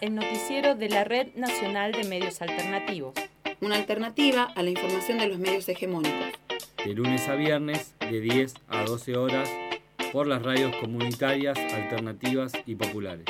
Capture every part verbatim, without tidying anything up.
el noticiero de la Red Nacional de Medios Alternativos. Una alternativa a la información de los medios hegemónicos. De lunes a viernes, de diez a doce horas, por las radios comunitarias, alternativas y populares.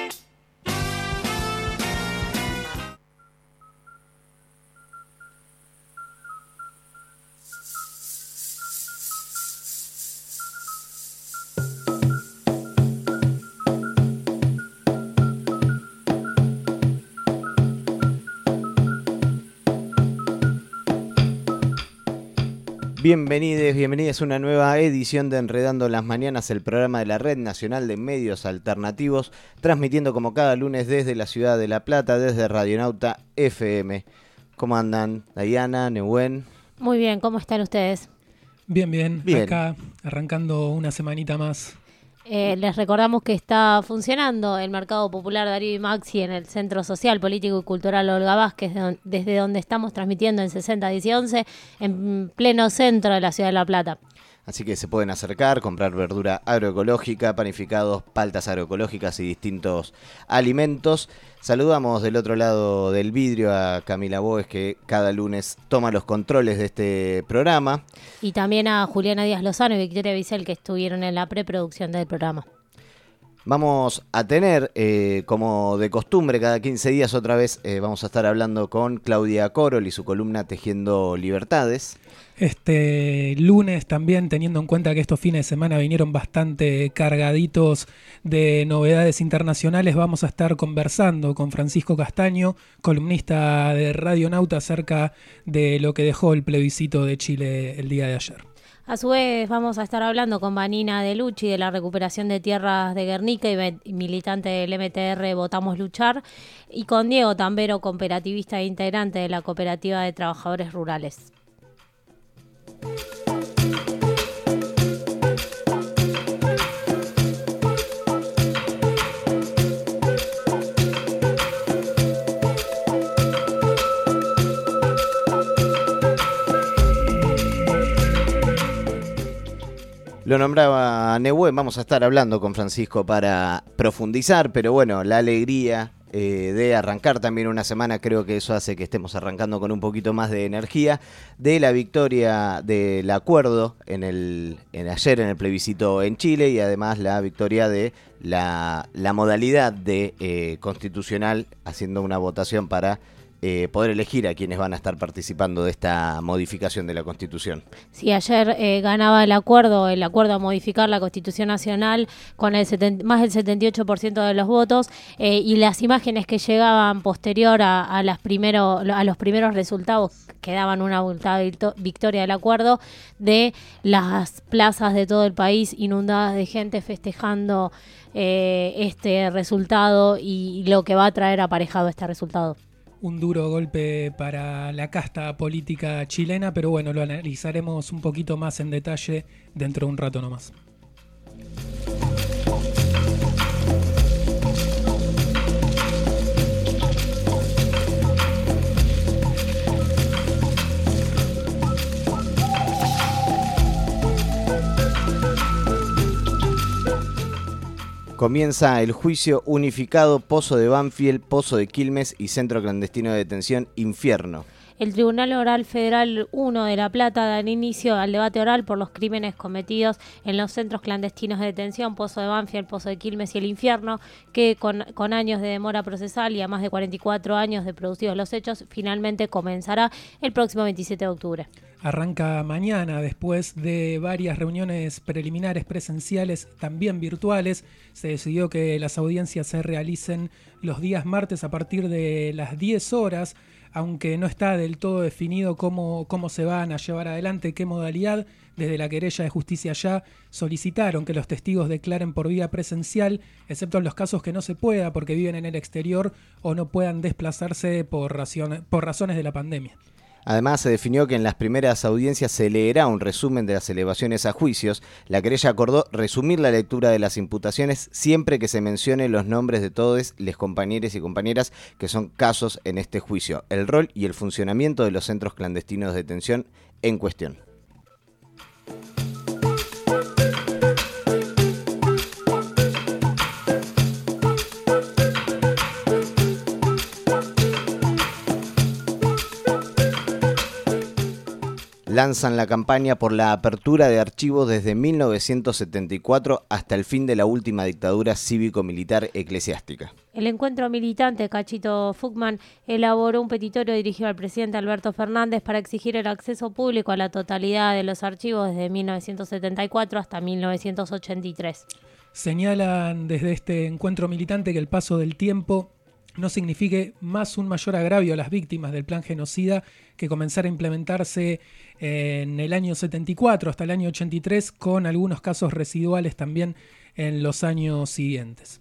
Bienvenidos, bienvenidas a una nueva edición de Enredando las Mañanas, el programa de la Red Nacional de Medios Alternativos, transmitiendo como cada lunes desde la ciudad de La Plata, desde Radionauta F M. ¿Cómo andan, Dayana, Nehuen? Muy bien, ¿cómo están ustedes? Bien, bien, bien. Acá arrancando una semanita más. Eh, les recordamos que está funcionando el Mercado Popular Darío y Maxi en el Centro Social, Político y Cultural Olga Vázquez, de don, desde donde estamos transmitiendo en sesenta, diez y once, en pleno centro de la ciudad de La Plata. Así que se pueden acercar, comprar verdura agroecológica, panificados, paltas agroecológicas y distintos alimentos. Saludamos del otro lado del vidrio a Camila Boes, que cada lunes toma los controles de este programa. Y también a Juliana Díaz Lozano y Victoria Vicel, que estuvieron en la preproducción del programa. Vamos a tener, eh, como de costumbre, cada quince días otra vez eh, vamos a estar hablando con Claudia Corol y su columna Tejiendo Libertades. Este lunes también, teniendo en cuenta que estos fines de semana vinieron bastante cargaditos de novedades internacionales, vamos a estar conversando con Francisco Castaño, columnista de Radionauta, acerca de lo que dejó el plebiscito de Chile el día de ayer. A su vez vamos a estar hablando con Vanina De Lucci de la recuperación de tierras de Guernica y militante del M T R Votamos Luchar, y con Diego Tambero, cooperativista e integrante de la Cooperativa de Trabajadores Rurales. Lo nombraba Nehuen, vamos a estar hablando con Francisco para profundizar, pero bueno, la alegría eh, de arrancar también una semana, creo que eso hace que estemos arrancando con un poquito más de energía, de la victoria del acuerdo en el en ayer en el plebiscito en Chile, y además la victoria de la, la modalidad de eh, constitucional, haciendo una votación para Eh, poder elegir a quienes van a estar participando de esta modificación de la Constitución. Sí, ayer eh, ganaba el acuerdo, el acuerdo a modificar la Constitución Nacional con el setenta, más del setenta y ocho por ciento de los votos, eh, y las imágenes que llegaban posterior a, a, las primero, a los primeros resultados que daban una abultada victoria del acuerdo, de las plazas de todo el país inundadas de gente festejando eh, este resultado y lo que va a traer aparejado este resultado. Un duro golpe para la casta política chilena, pero bueno, lo analizaremos un poquito más en detalle dentro de un rato nomás. Comienza el juicio unificado Pozo de Banfield, Pozo de Quilmes y Centro Clandestino de Detención Infierno. El Tribunal Oral Federal uno de La Plata da inicio al debate oral por los crímenes cometidos en los centros clandestinos de detención, Pozo de Banfield, Pozo de Quilmes y El Infierno, que con, con años de demora procesal y a más de cuarenta y cuatro años de producidos los hechos, finalmente comenzará el próximo veintisiete de octubre. Arranca mañana, después de varias reuniones preliminares presenciales, también virtuales. Se decidió que las audiencias se realicen los días martes a partir de las diez horas, aunque no está del todo definido cómo, cómo se van a llevar adelante, qué modalidad. Desde la querella de Justicia Ya solicitaron que los testigos declaren por vía presencial, excepto en los casos que no se pueda porque viven en el exterior o no puedan desplazarse por, razones, por razones de la pandemia. Además, se definió que en las primeras audiencias se leerá un resumen de las elevaciones a juicios. La querella acordó resumir la lectura de las imputaciones siempre que se mencione los nombres de todos los compañeros y compañeras que son casos en este juicio, el rol y el funcionamiento de los centros clandestinos de detención en cuestión. lanzan la campaña por la apertura de archivos desde mil novecientos setenta y cuatro hasta el fin de la última dictadura cívico-militar eclesiástica. El encuentro militante Cachito Fugman elaboró un petitorio dirigido al presidente Alberto Fernández para exigir el acceso público a la totalidad de los archivos desde mil novecientos setenta y cuatro hasta mil novecientos ochenta y tres. Señalan desde este encuentro militante que el paso del tiempo no signifique más un mayor agravio a las víctimas del plan genocida que comenzara a implementarse en el año setenta y cuatro hasta el año ochenta y tres, con algunos casos residuales también en los años siguientes.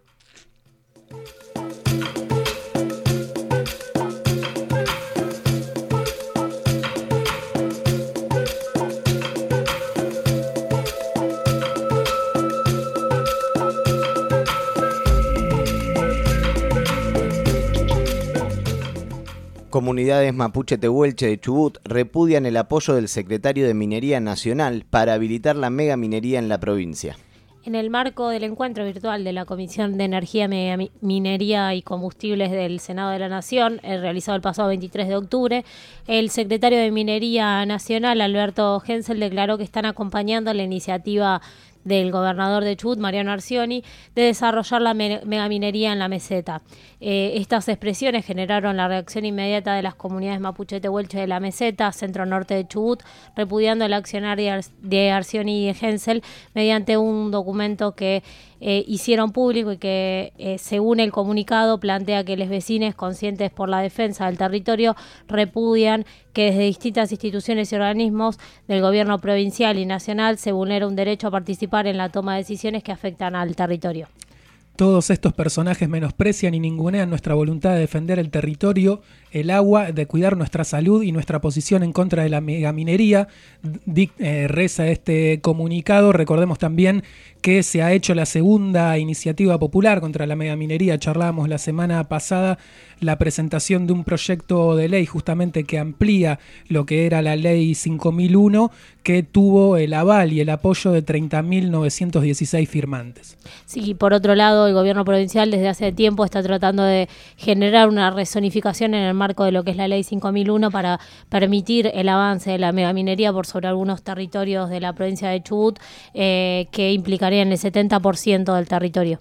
Comunidades mapuche tehuelche de Chubut repudian el apoyo del secretario de Minería Nacional para habilitar la megaminería en la provincia. En el marco del encuentro virtual de la Comisión de Energía, Minería y Combustibles del Senado de la Nación, eh, realizado el pasado veintitrés de octubre, el secretario de Minería Nacional, Alberto Hensel, declaró que están acompañando la iniciativa del gobernador de Chubut, Mariano Arcioni, de desarrollar la me- megaminería en la meseta. Eh, estas expresiones generaron la reacción inmediata de las comunidades mapuche tehuelche de la meseta, centro norte de Chubut, repudiando el accionar de, Ar- de Arcioni y de Hensel mediante un documento que eh, hicieron público y que, eh, según el comunicado, plantea que los vecinos, conscientes por la defensa del territorio, repudian que desde distintas instituciones y organismos del gobierno provincial y nacional se vulnera un derecho a participar en la toma de decisiones que afectan al territorio. Todos estos personajes menosprecian y ningunean nuestra voluntad de defender el territorio, el agua, de cuidar nuestra salud y nuestra posición en contra de la megaminería. Dic, eh, reza este comunicado. Recordemos también que se ha hecho la segunda iniciativa popular contra la megaminería. Charlábamos la semana pasada la presentación de un proyecto de ley justamente que amplía lo que era la ley cinco mil uno, que tuvo el aval y el apoyo de treinta mil novecientos dieciséis firmantes. Sí, por otro lado, el gobierno provincial desde hace tiempo está tratando de generar una rezonificación en el marco de lo que es la ley cinco mil uno para permitir el avance de la megaminería por sobre algunos territorios de la provincia de Chubut, eh, que implicarían el setenta por ciento del territorio.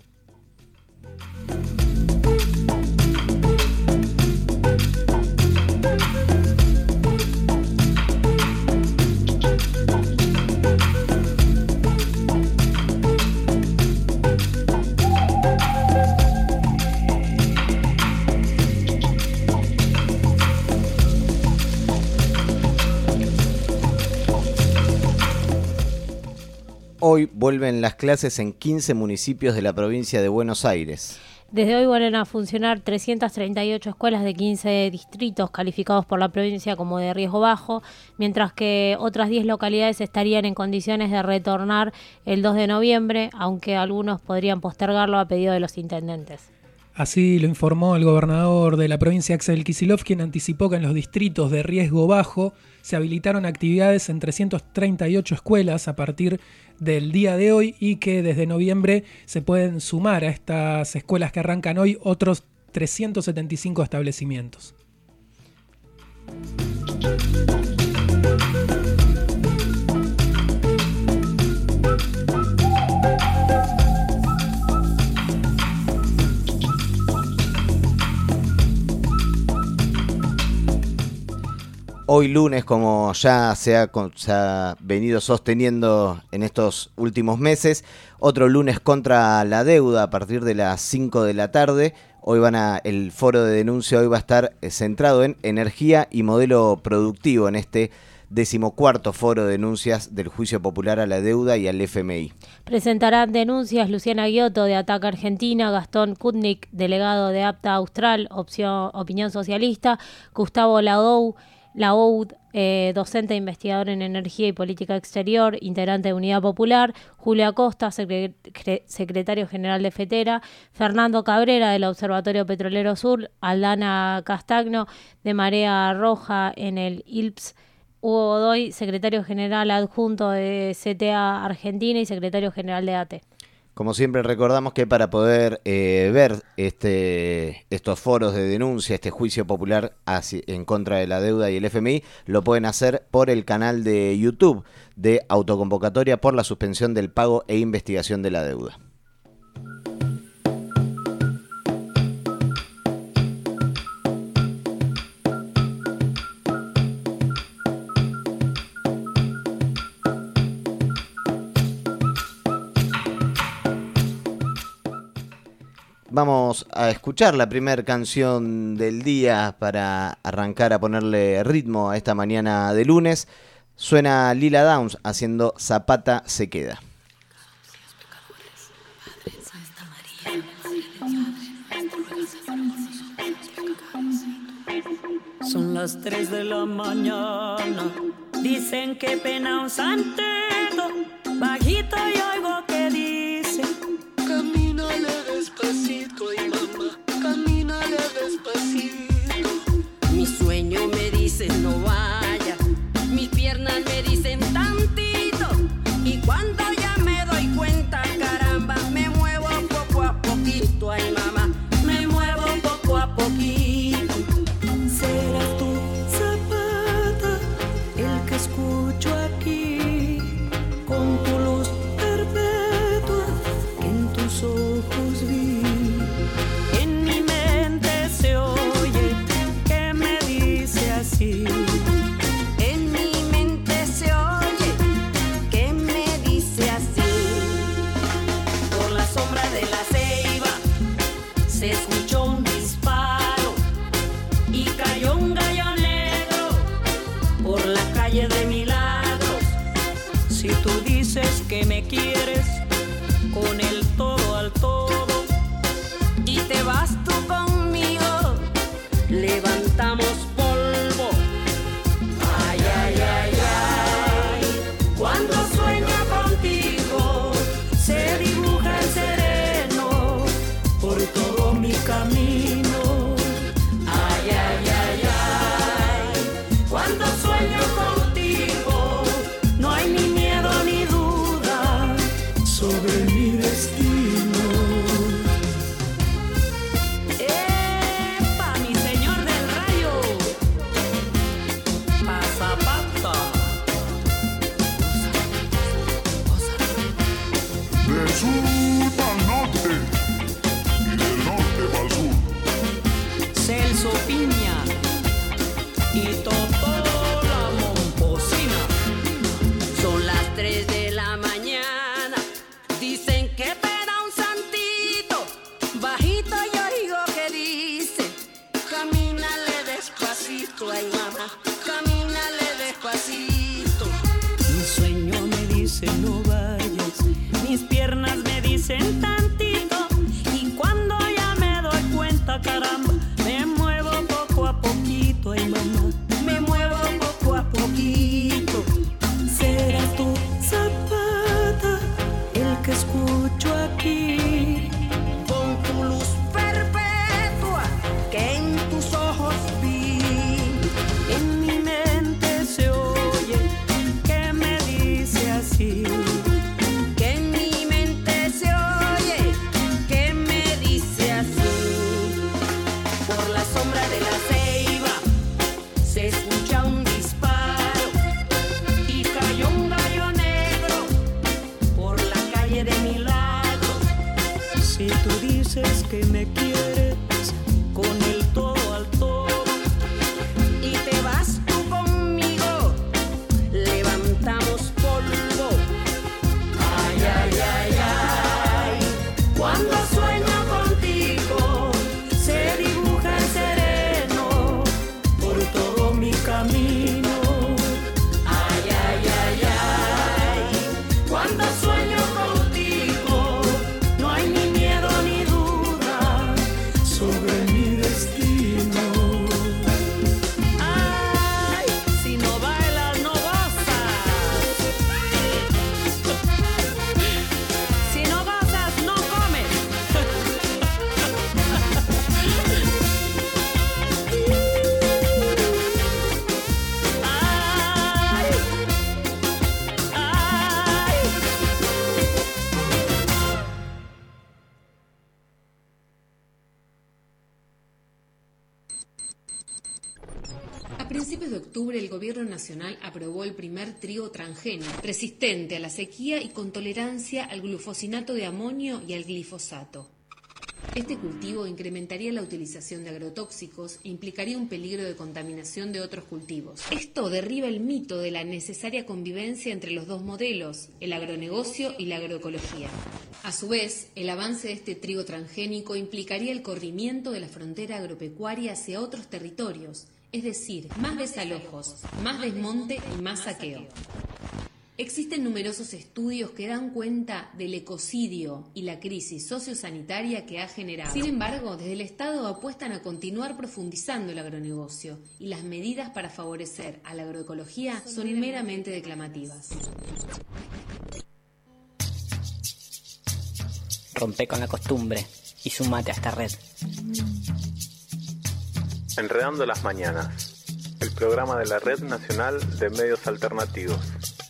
Hoy vuelven las clases en quince municipios de la provincia de Buenos Aires. Desde hoy vuelven a funcionar trescientas treinta y ocho escuelas de quince distritos calificados por la provincia como de riesgo bajo, mientras que otras diez localidades estarían en condiciones de retornar el dos de noviembre, aunque algunos podrían postergarlo a pedido de los intendentes. Así lo informó el gobernador de la provincia, Axel Kicillof, quien anticipó que en los distritos de riesgo bajo se habilitaron actividades en trescientas treinta y ocho escuelas a partir del día de hoy y que desde noviembre se pueden sumar a estas escuelas que arrancan hoy otros trescientos setenta y cinco establecimientos. Hoy lunes, como ya se ha, se ha venido sosteniendo en estos últimos meses, otro lunes contra la deuda a partir de las cinco de la tarde. Hoy van a, el foro de denuncia hoy va a estar centrado en energía y modelo productivo en este decimocuarto foro de denuncias del Juicio Popular a la Deuda y al F M I. Presentarán denuncias Luciana Giotto de ATAC Argentina, Gastón Kutnik, delegado de APTA Austral, opción, Opinión Socialista, Gustavo Laou, Laoud, eh, docente e investigador en energía y política exterior, integrante de Unidad Popular, Julio Acosta, secre- secretario general de FETERA, Fernando Cabrera del Observatorio Petrolero Sur, Aldana Castagno de Marea Roja en el I L P S, Hugo Godoy, secretario general adjunto de C T A Argentina y secretario general de A T E. Como siempre recordamos que para poder eh, ver este, estos foros de denuncia, este juicio popular hacia, en contra de la deuda y el F M I, lo pueden hacer por el canal de YouTube de Autoconvocatoria por la suspensión del pago e investigación de la deuda. Vamos a escuchar la primera canción del día para arrancar a ponerle ritmo a esta mañana de lunes. Suena Lila Downs haciendo Zapata se queda. Son las tres de la mañana, dicen que pena un santeto, bajito y oigo que dice: camínale despacito, ay mamá, camínale despacito. Mi sueño me dice no vaya, mis piernas me dicen tantito, y cuando ya me doy cuenta, caramba, me muevo poco a poquito, ay mamá, me muevo poco a poquito. Serás tú, Zapata, el que escucho aquí, con tu luz perpetua que en tus ojos vi. En mi mente se oye que me dice así. En mi mente se oye que me dice así. Por la sombra de la ceiba se escuchó un disparo y cayó un gallo negro por la calle de Milagros. Si tú dices que me quieres con el todo al todo y te vas tú conmigo, levantamos polvo. Ay, ay, ay, ay, cuando sueño contigo se dibuja el sereno por todo mi camino. Ay, ay, ay, ay, cuando sueño contigo no hay ni miedo ni duda sobre mi destino. ¡Epa, mi señor del rayo! Pa' Zapata. Del sur al norte y del norte para el sur. Celso Piña y Totó la Momposina. Son las tres de la mañana, dicen que pena un santito, bajito yo oigo que dice: camínale despacito, ay mamá, camínale despacito. Mi sueño me dice no vayas, mis piernas me dicen tantito, y cuando ya me doy cuenta, caramba, me muevo poco a poquito, ay mamá, me muevo poco a poquito. Serás tú, Zapata, el que escucho aquí, con tu luz perpetua que en tus ojos vi. En mi mente se oye que me dice así. Que en mi mente se oye que me dice así. Por la sombra de la ceiba se escucha un disparo y cayó un gallo negro por la calle de Milagros. Si tú dices que me quieres con el todo al todo y te vas tú conmigo, levantamos polvo. Ay, ay, ay, ay, cuando sueño contigo se dibuja el sereno por todo mi camino. Ay, ay, ay, ay, cuando sueño contigo no hay ni miedo ni duda principios de octubre, el Gobierno Nacional aprobó el primer trigo transgénico, resistente a la sequía y con tolerancia al glufosinato de amonio y al glifosato. Este cultivo incrementaría la utilización de agrotóxicos e implicaría un peligro de contaminación de otros cultivos. Esto derriba el mito de la necesaria convivencia entre los dos modelos, el agronegocio y la agroecología. A su vez, el avance de este trigo transgénico implicaría el corrimiento de la frontera agropecuaria hacia otros territorios, es decir, más desalojos, más desmonte y más saqueo. Existen numerosos estudios que dan cuenta del ecocidio y la crisis sociosanitaria que ha generado. Sin embargo, desde el Estado apuestan a continuar profundizando el agronegocio y las medidas para favorecer a la agroecología son meramente declamativas. Rompe con la costumbre y sumate a esta red. Enredando las mañanas, el programa de la Red Nacional de Medios Alternativos.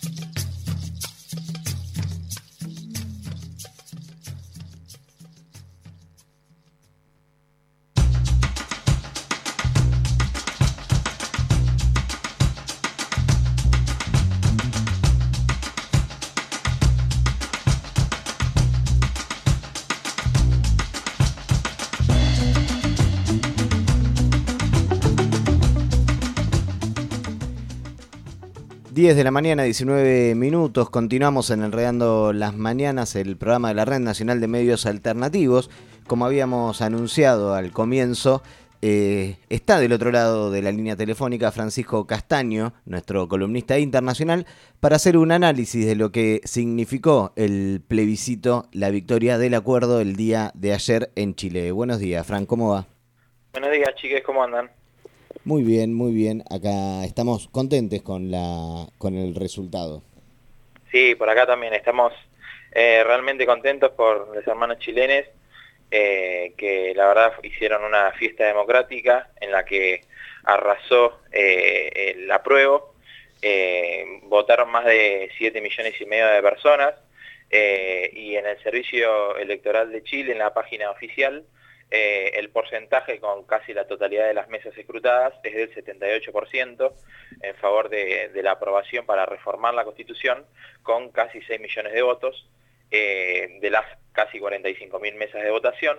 diez de la mañana, diecinueve minutos, continuamos en Enredando las Mañanas, el programa de la Red Nacional de Medios Alternativos. Como habíamos anunciado al comienzo, eh, está del otro lado de la línea telefónica Francisco Castaño, nuestro columnista internacional, para hacer un análisis de lo que significó el plebiscito, la victoria del acuerdo el día de ayer en Chile. Buenos días, Fran, ¿cómo va? Buenos días, chiques, ¿cómo andan? Muy bien, muy bien. Acá estamos contentes con la con el resultado. Sí, por acá también estamos eh, realmente contentos por los hermanos chilenos eh, que la verdad hicieron una fiesta democrática en la que arrasó eh, el apruebo. Eh, votaron más de siete millones y medio de personas eh, y en el Servicio Electoral de Chile, en la página oficial, Eh, el porcentaje con casi la totalidad de las mesas escrutadas es del setenta y ocho por ciento en favor de, de la aprobación para reformar la Constitución, con casi seis millones de votos eh, de las casi cuarenta y cinco mil mesas de votación.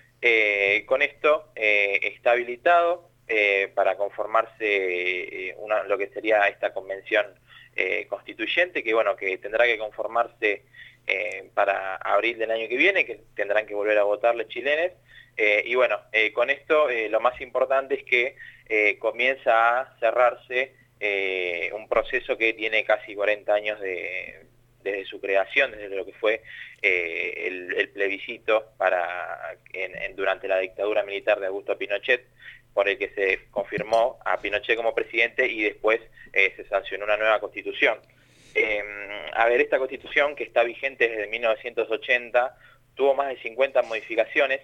Eh, con esto eh, está habilitado eh, para conformarse eh, una, lo que sería esta convención eh, constituyente, que bueno, que tendrá que conformarse eh, para abril del año que viene, que tendrán que volver a votar los chilenos. Eh, y bueno, eh, con esto eh, lo más importante es que eh, comienza a cerrarse eh, un proceso que tiene casi cuarenta años de, desde su creación, desde lo que fue eh, el, el plebiscito para, en, en, durante la dictadura militar de Augusto Pinochet, por el que se confirmó a Pinochet como presidente y después eh, se sancionó una nueva constitución. Eh, a ver, esta constitución, que está vigente desde mil novecientos ochenta, tuvo más de cincuenta modificaciones,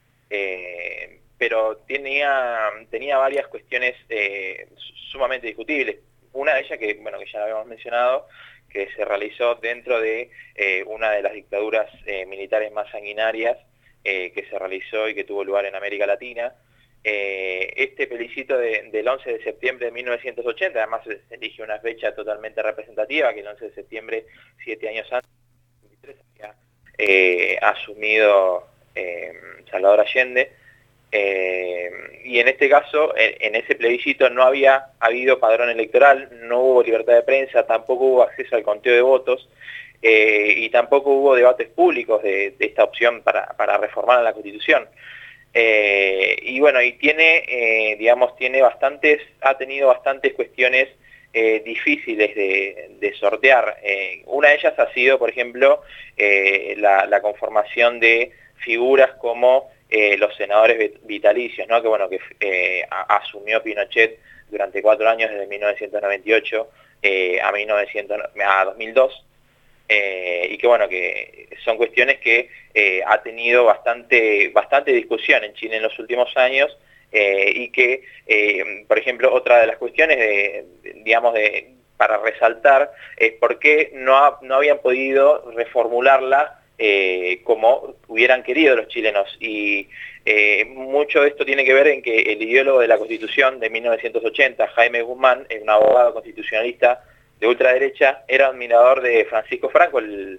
Eh, pero tenía, tenía varias cuestiones eh, sumamente discutibles. Una de ellas, que bueno, que ya lo habíamos mencionado, que se realizó dentro de eh, una de las dictaduras eh, militares más sanguinarias eh, que se realizó y que tuvo lugar en América Latina. Eh, este plebiscito de, del once de septiembre de mil novecientos ochenta, además se elige una fecha totalmente representativa, que el once de septiembre, siete años antes, había eh, asumido Eh, Salvador Allende, eh, y en este caso, en, en ese plebiscito no había habido padrón electoral, no hubo libertad de prensa, tampoco hubo acceso al conteo de votos, eh, y tampoco hubo debates públicos de, de esta opción para, para reformar la Constitución. Eh, y bueno, y tiene, eh, digamos, tiene bastantes, ha tenido bastantes cuestiones eh, difíciles de, de sortear. Eh, una de ellas ha sido, por ejemplo, eh, la, la conformación de figuras como eh, los senadores vitalicios, ¿no? Que bueno, que eh, a, asumió Pinochet durante cuatro años, desde mil novecientos noventa y ocho eh, a, mil novecientos, a dos mil dos, eh, y que bueno, que son cuestiones que eh, ha tenido bastante, bastante discusión en Chile en los últimos años, eh, y que, eh, por ejemplo, otra de las cuestiones, de, de, digamos, de, para resaltar, es por qué no, ha, no habían podido reformularla eh, como hubieran querido los chilenos. Y eh, mucho de esto tiene que ver en que el ideólogo de la Constitución de mil novecientos ochenta, Jaime Guzmán, un abogado constitucionalista de ultraderecha, era admirador de Francisco Franco, el,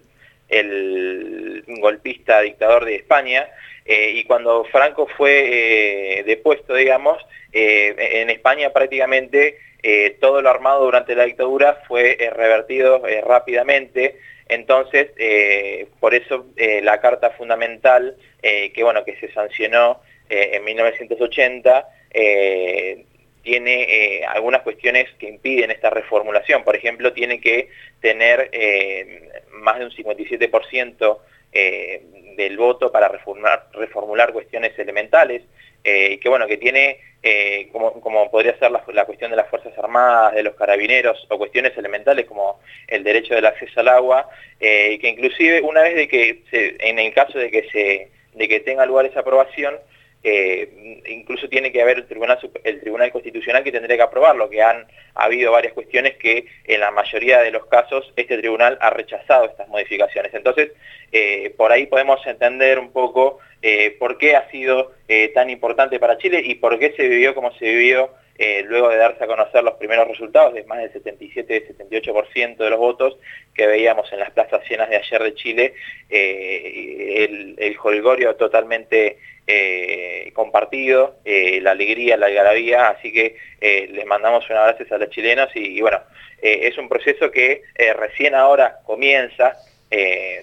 el golpista dictador de España, eh, y cuando Franco fue eh, depuesto, digamos, eh, en España prácticamente eh, todo lo armado durante la dictadura fue eh, revertido eh, rápidamente. Entonces, eh, por eso eh, la Carta Fundamental, eh, que bueno, que se sancionó eh, en mil novecientos ochenta, eh, tiene eh, algunas cuestiones que impiden esta reformulación. Por ejemplo, tiene que tener eh, más de un cincuenta y siete por ciento eh, del voto para reformular, reformular cuestiones elementales, eh, y que bueno, que tiene, eh, como, como podría ser la, la cuestión de las Fuerzas Armadas, de los carabineros, o cuestiones elementales como el derecho del acceso al agua, eh, y que inclusive una vez de que, se, en el caso de que, se, de que tenga lugar esa aprobación, Eh, incluso tiene que haber el tribunal, el tribunal Constitucional que tendría que aprobarlo, que han ha habido varias cuestiones que en la mayoría de los casos este tribunal ha rechazado estas modificaciones. Entonces, eh, por ahí podemos entender un poco eh, por qué ha sido eh, tan importante para Chile y por qué se vivió como se vivió eh, luego de darse a conocer los primeros resultados de más del setenta y siete, setenta y ocho por ciento de los votos que veíamos en las plazas llenas de ayer de Chile, eh, el, el jolgorio totalmente Eh, compartido, eh, la alegría, la algarabía, así que eh, les mandamos un abrazo a los chilenos y, y bueno, eh, es un proceso que eh, recién ahora comienza, eh,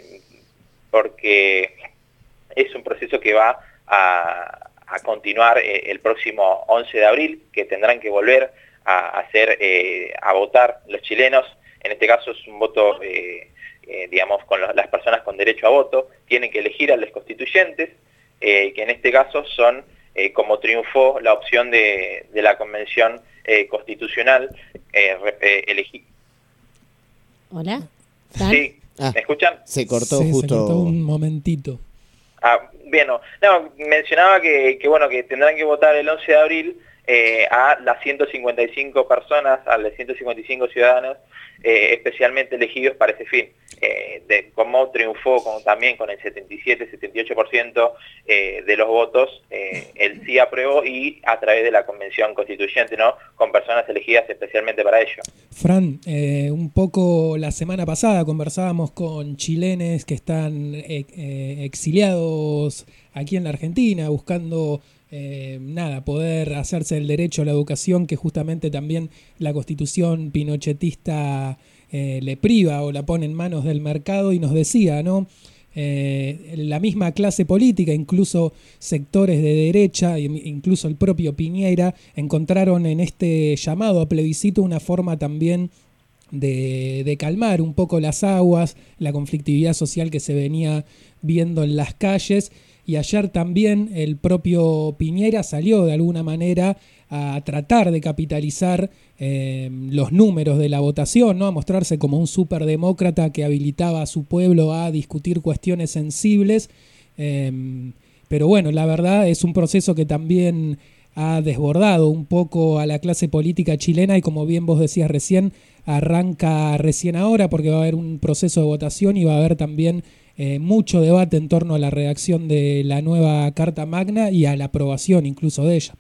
porque es un proceso que va a, a continuar eh, el próximo once de abril, que tendrán que volver a hacer, eh, a votar los chilenos. En este caso es un voto, eh, eh, digamos, con los, las personas con derecho a voto, tienen que elegir a los constituyentes, Eh, que en este caso son, eh, como triunfó la opción de, de la Convención eh, Constitucional, eh, eh, elegí. ¿Hola? ¿Fran? Sí, ah, ¿me escuchan? Se cortó sí, justo. Se cortó un momentito. Ah, bien, no, no mencionaba que, que, bueno, que tendrán que votar el once de abril eh, a las ciento cincuenta y cinco personas, a los ciento cincuenta y cinco ciudadanos eh, especialmente elegidos para ese fin. Eh, de cómo triunfó con, también con el setenta y siete, setenta y ocho por ciento eh, de los votos, eh, el sí aprobó y a través de la Convención Constituyente, ¿no? Con personas elegidas especialmente para ello. Fran, eh, un poco la semana pasada conversábamos con chilenes que están eh, eh, exiliados aquí en la Argentina, buscando eh, nada, poder hacerse el derecho a la educación que justamente también la Constitución pinochetista Eh, le priva o la pone en manos del mercado, y nos decía, ¿no? Eh, la misma clase política, incluso sectores de derecha, incluso el propio Piñera, encontraron en este llamado a plebiscito una forma también de, de calmar un poco las aguas, la conflictividad social que se venía viendo en las calles. Y ayer también el propio Piñera salió de alguna manera a tratar de capitalizar eh, los números de la votación, ¿no? A mostrarse como un superdemócrata que habilitaba a su pueblo a discutir cuestiones sensibles. Eh, pero bueno, la verdad es un proceso que también ha desbordado un poco a la clase política chilena y, como bien vos decías recién, arranca recién ahora porque va a haber un proceso de votación y va a haber también Eh, mucho debate en torno a la redacción de la nueva Carta Magna y a la aprobación incluso de ella.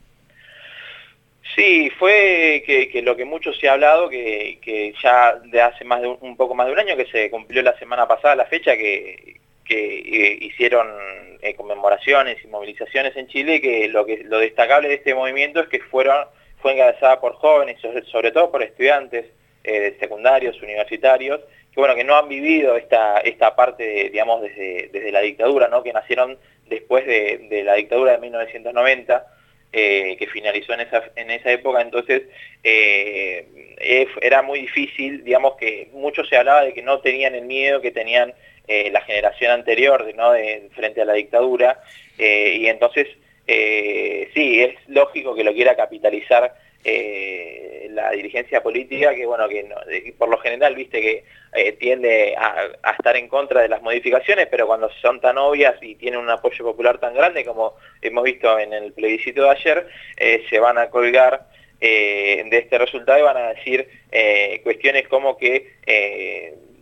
Sí, fue que, que lo que mucho se ha hablado, que, que ya de hace más de un, un poco más de un año, que se cumplió la semana pasada la fecha, que, que eh, hicieron eh, conmemoraciones y movilizaciones en Chile, que lo que lo destacable de este movimiento es que fueron fue encabezada por jóvenes, sobre, sobre todo por estudiantes eh, secundarios, universitarios, que bueno, que no han vivido esta esta parte, de, digamos, desde, desde la dictadura, ¿no? Que nacieron después de, de la dictadura de mil novecientos noventa, eh, que finalizó en esa, en esa época. Entonces eh, era muy difícil, digamos, que mucho se hablaba de que no tenían el miedo que tenían eh, la generación anterior, ¿no? De, frente a la dictadura, eh, y entonces eh, sí, es lógico que lo quiera capitalizar Eh, la dirigencia política, que bueno, que no, por lo general, viste, que eh, tiende a, a estar en contra de las modificaciones, pero cuando son tan obvias y tienen un apoyo popular tan grande como hemos visto en el plebiscito de ayer, eh, se van a colgar eh, de este resultado y van a decir eh, cuestiones como que eh,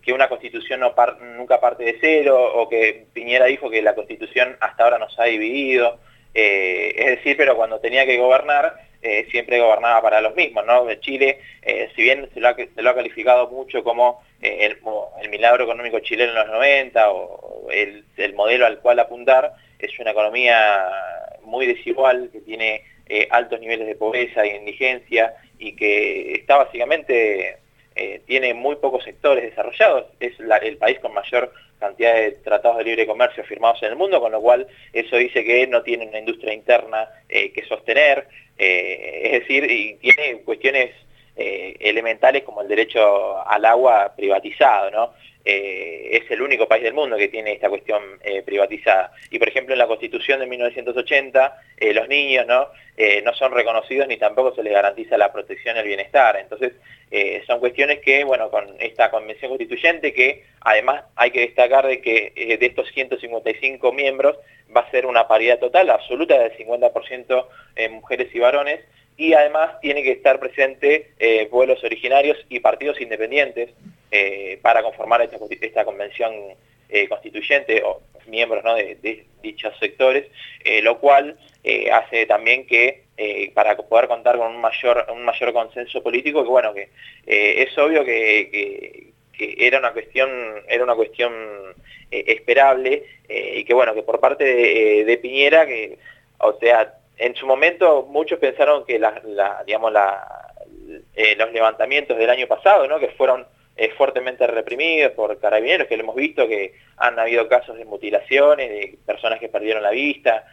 que una constitución no par, nunca parte de cero, o que Piñera dijo que la constitución hasta ahora nos ha dividido, eh, es decir, pero cuando tenía que gobernar, eh, siempre gobernaba para los mismos, ¿no? Chile, eh, si bien se lo, ha, se lo ha calificado mucho como eh, el, el milagro económico chileno en los noventa, o el, el modelo al cual apuntar, es una economía muy desigual, que tiene eh, altos niveles de pobreza e indigencia, y que está básicamente, eh, tiene muy pocos sectores desarrollados, es la, el país con mayor cantidad de tratados de libre comercio firmados en el mundo, con lo cual eso dice que no tiene una industria interna eh, que sostener, eh, es decir, y tiene cuestiones eh, elementales como el derecho al agua privatizado, ¿no? Eh, es el único país del mundo que tiene esta cuestión eh, privatizada. Y por ejemplo en la Constitución de mil novecientos ochenta, eh, los niños no, eh, no son reconocidos ni tampoco se les garantiza la protección y el bienestar. Entonces eh, son cuestiones que, bueno, con esta convención constituyente, que además hay que destacar de que eh, de estos ciento cincuenta y cinco miembros va a ser una paridad total absoluta del cincuenta por ciento eh, mujeres y varones, y además tiene que estar presente eh, pueblos originarios y partidos independientes eh, para conformar esta, esta convención eh, constituyente, o miembros, ¿no?, de, de dichos sectores, eh, lo cual eh, hace también que eh, para poder contar con un mayor un mayor consenso político, que bueno, que eh, es obvio que, que, que era una cuestión era una cuestión eh, esperable, eh, y que bueno, que por parte de, de Piñera, que o sea, en su momento muchos pensaron que la, la, digamos, la, eh, los levantamientos del año pasado, ¿no?, que fueron eh, fuertemente reprimidos por carabineros, que lo hemos visto, que han habido casos de mutilaciones, de personas que perdieron la vista,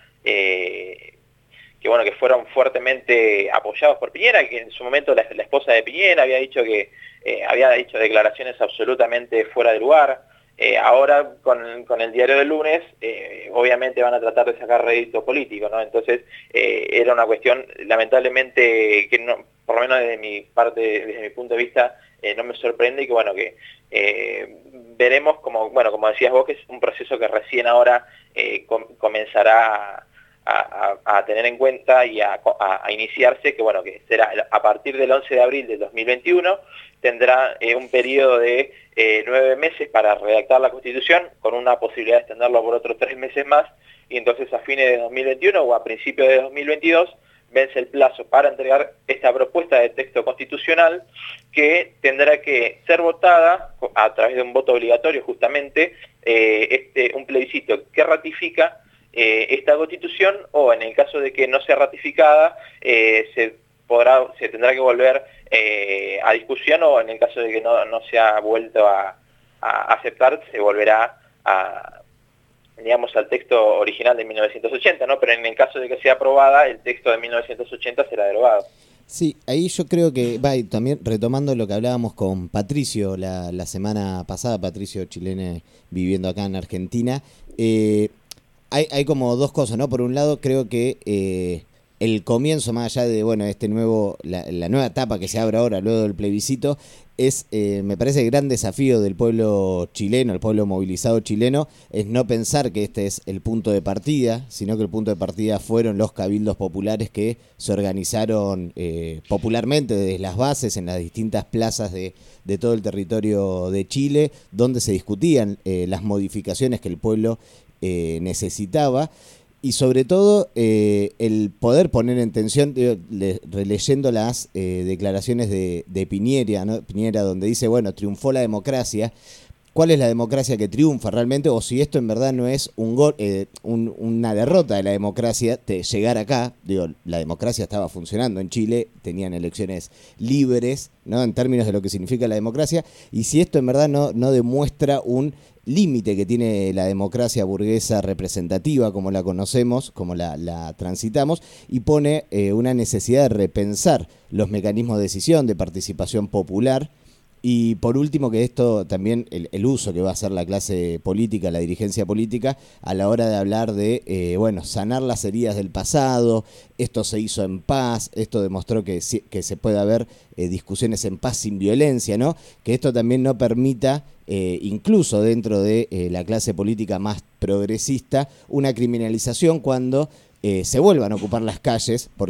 eh, que bueno, que fueron fuertemente apoyados por Piñera, que en su momento la, la esposa de Piñera había dicho que eh, había dicho declaraciones absolutamente fuera de lugar. Eh, ahora, con, con el diario del lunes, eh, obviamente van a tratar de sacar rédito político, ¿no? Entonces, eh, era una cuestión, lamentablemente, que no, por lo menos desde mi parte, desde mi punto de vista, eh, no me sorprende, y que bueno, que eh, veremos, como bueno, como decías vos, que es un proceso que recién ahora eh, com comenzará a, a, a tener en cuenta y a, a, a iniciarse, que bueno, que será a partir del once de abril del dos mil veintiuno, tendrá eh, un periodo de eh, nueve meses para redactar la Constitución, con una posibilidad de extenderlo por otros tres meses más, y entonces a fines de dos mil veintiuno o a principios de dos mil veintidós vence el plazo para entregar esta propuesta de texto constitucional, que tendrá que ser votada a través de un voto obligatorio, justamente, eh, este, un plebiscito que ratifica eh, esta Constitución, o en el caso de que no sea ratificada, eh, se podrá, se tendrá que volver eh, a discusión, o en el caso de que no, no sea vuelto a, a aceptar, se volverá a, digamos, al texto original de mil novecientos ochenta, ¿no? Pero en el caso de que sea aprobada, el texto de mil novecientos ochenta será derogado. Sí, ahí yo creo que, va, y también retomando lo que hablábamos con Patricio la, la semana pasada, Patricio chileno viviendo acá en Argentina, eh, hay, hay como dos cosas, ¿no? Por un lado, creo que eh, el comienzo, más allá de, bueno, este nuevo, la, la nueva etapa que se abre ahora luego del plebiscito, es, eh, me parece, el gran desafío del pueblo chileno, el pueblo movilizado chileno, es no pensar que este es el punto de partida, sino que el punto de partida fueron los cabildos populares que se organizaron eh, popularmente desde las bases en las distintas plazas de, de todo el territorio de Chile, donde se discutían eh, las modificaciones que el pueblo eh, necesitaba. Y sobre todo eh, el poder poner en tensión, digo, le, releyendo las eh, declaraciones de, de Piñera, ¿no? Piñera, donde dice, bueno, triunfó la democracia. ¿Cuál es la democracia que triunfa realmente? O si esto en verdad no es un gol, eh, un, una derrota de la democracia, de llegar acá. Digo, la democracia estaba funcionando en Chile, tenían elecciones libres, ¿no?, en términos de lo que significa la democracia. Y si esto en verdad no, no demuestra un límite que tiene la democracia burguesa representativa, como la conocemos, como la, la transitamos, y pone eh, una necesidad de repensar los mecanismos de decisión, de participación popular. Y por último, que esto también, el, el uso que va a hacer la clase política, la dirigencia política, a la hora de hablar de, eh, bueno, sanar las heridas del pasado, esto se hizo en paz, esto demostró que, que se puede haber eh, discusiones en paz sin violencia, ¿no? Que esto también no permita, eh, incluso dentro de eh, la clase política más progresista, una criminalización cuando eh, se vuelvan a ocupar las calles, porque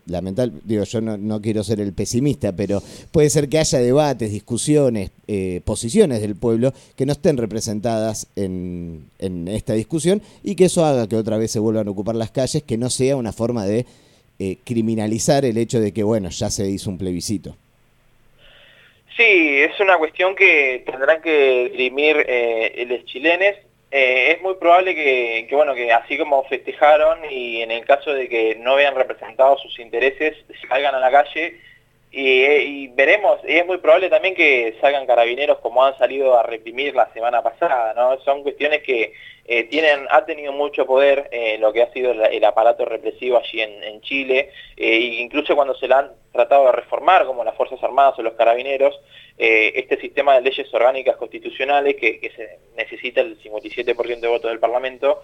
lamentable, digo, yo no, no quiero ser el pesimista, pero puede ser que haya debates, discusiones, eh, posiciones del pueblo que no estén representadas en, en esta discusión y que eso haga que otra vez se vuelvan a ocupar las calles, que no sea una forma de eh, criminalizar el hecho de que, bueno, ya se hizo un plebiscito. Sí, es una cuestión que tendrán que dirimir eh, los chilenos. Eh, es muy probable que, que, bueno, que así como festejaron y en el caso de que no vean representados sus intereses, salgan a la calle y, y veremos, y es muy probable también que salgan carabineros como han salido a reprimir la semana pasada, ¿no? Son cuestiones que eh, tienen, ha tenido mucho poder eh, lo que ha sido el, el aparato represivo allí en, en Chile, eh, incluso cuando se la han tratado de reformar, como las Fuerzas Armadas o los carabineros, eh, este sistema de leyes orgánicas constitucionales que, que se necesita el cincuenta y siete por ciento de votos del Parlamento,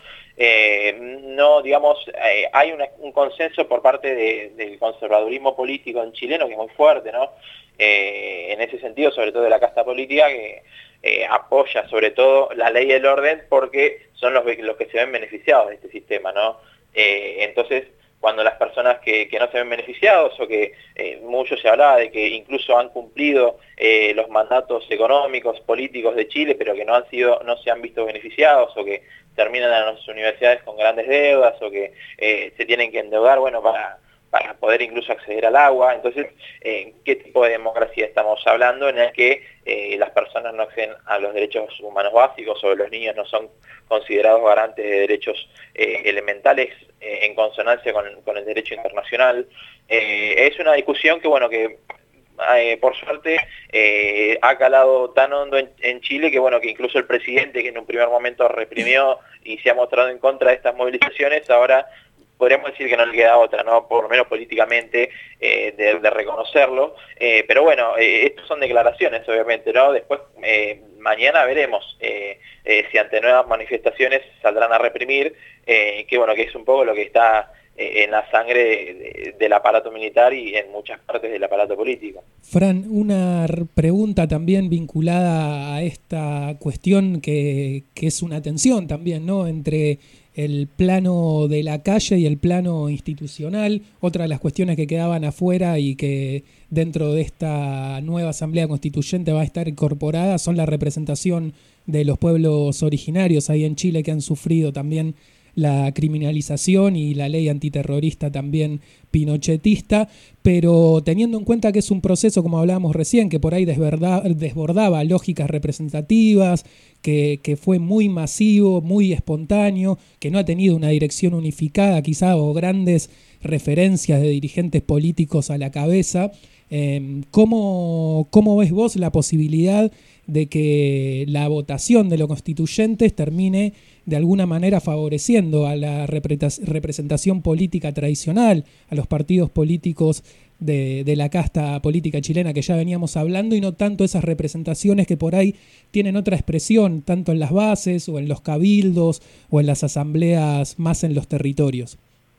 eh, no, digamos, eh, hay una, un consenso por parte de, del conservadurismo político en chileno que es muy fuerte, ¿no? Eh, en ese sentido, sobre todo de la casta política, que eh, apoya sobre todo la ley y el orden porque son los, los que se ven beneficiados de este sistema, ¿no? Eh, entonces, cuando las personas que, que no se ven beneficiados o que eh, mucho se hablaba de que incluso han cumplido eh, los mandatos económicos, políticos de Chile, pero que no han sido, no se han visto beneficiados o que terminan en las universidades con grandes deudas o que eh, se tienen que endeudar, bueno, para, para poder incluso acceder al agua. Entonces, eh, ¿qué tipo de democracia estamos hablando en el que eh, las personas no acceden a los derechos humanos básicos o los niños no son considerados garantes de derechos eh, elementales eh, en consonancia con, con el derecho internacional? Eh, es una discusión que, bueno, que eh, por suerte eh, ha calado tan hondo en, en Chile que, bueno, que incluso el presidente, que en un primer momento reprimió y se ha mostrado en contra de estas movilizaciones, ahora podríamos decir que no le queda otra, ¿no? Por lo menos políticamente, eh, de, de reconocerlo. Eh, pero bueno, eh, estas son declaraciones, obviamente, ¿no? Después, eh, mañana veremos eh, eh, si ante nuevas manifestaciones saldrán a reprimir, eh, que bueno, que es un poco lo que está eh, en la sangre de, de, del aparato militar y en muchas partes del aparato político. Fran, una pregunta también vinculada a esta cuestión que, que es una tensión también, ¿no? Entre el plano de la calle y el plano institucional, otra de las cuestiones que quedaban afuera y que dentro de esta nueva Asamblea Constituyente va a estar incorporada son la representación de los pueblos originarios ahí en Chile que han sufrido también la criminalización y la ley antiterrorista también pinochetista, pero teniendo en cuenta que es un proceso, como hablábamos recién, que por ahí desbordaba, desbordaba lógicas representativas, que, que fue muy masivo, muy espontáneo, que no ha tenido una dirección unificada quizá o grandes referencias de dirigentes políticos a la cabeza, eh, ¿cómo, ¿cómo ves vos la posibilidad de que la votación de los constituyentes termine de alguna manera favoreciendo a la representación política tradicional, a los partidos políticos de, de la casta política chilena que ya veníamos hablando, y no tanto esas representaciones que por ahí tienen otra expresión, tanto en las bases o en los cabildos o en las asambleas más en los territorios?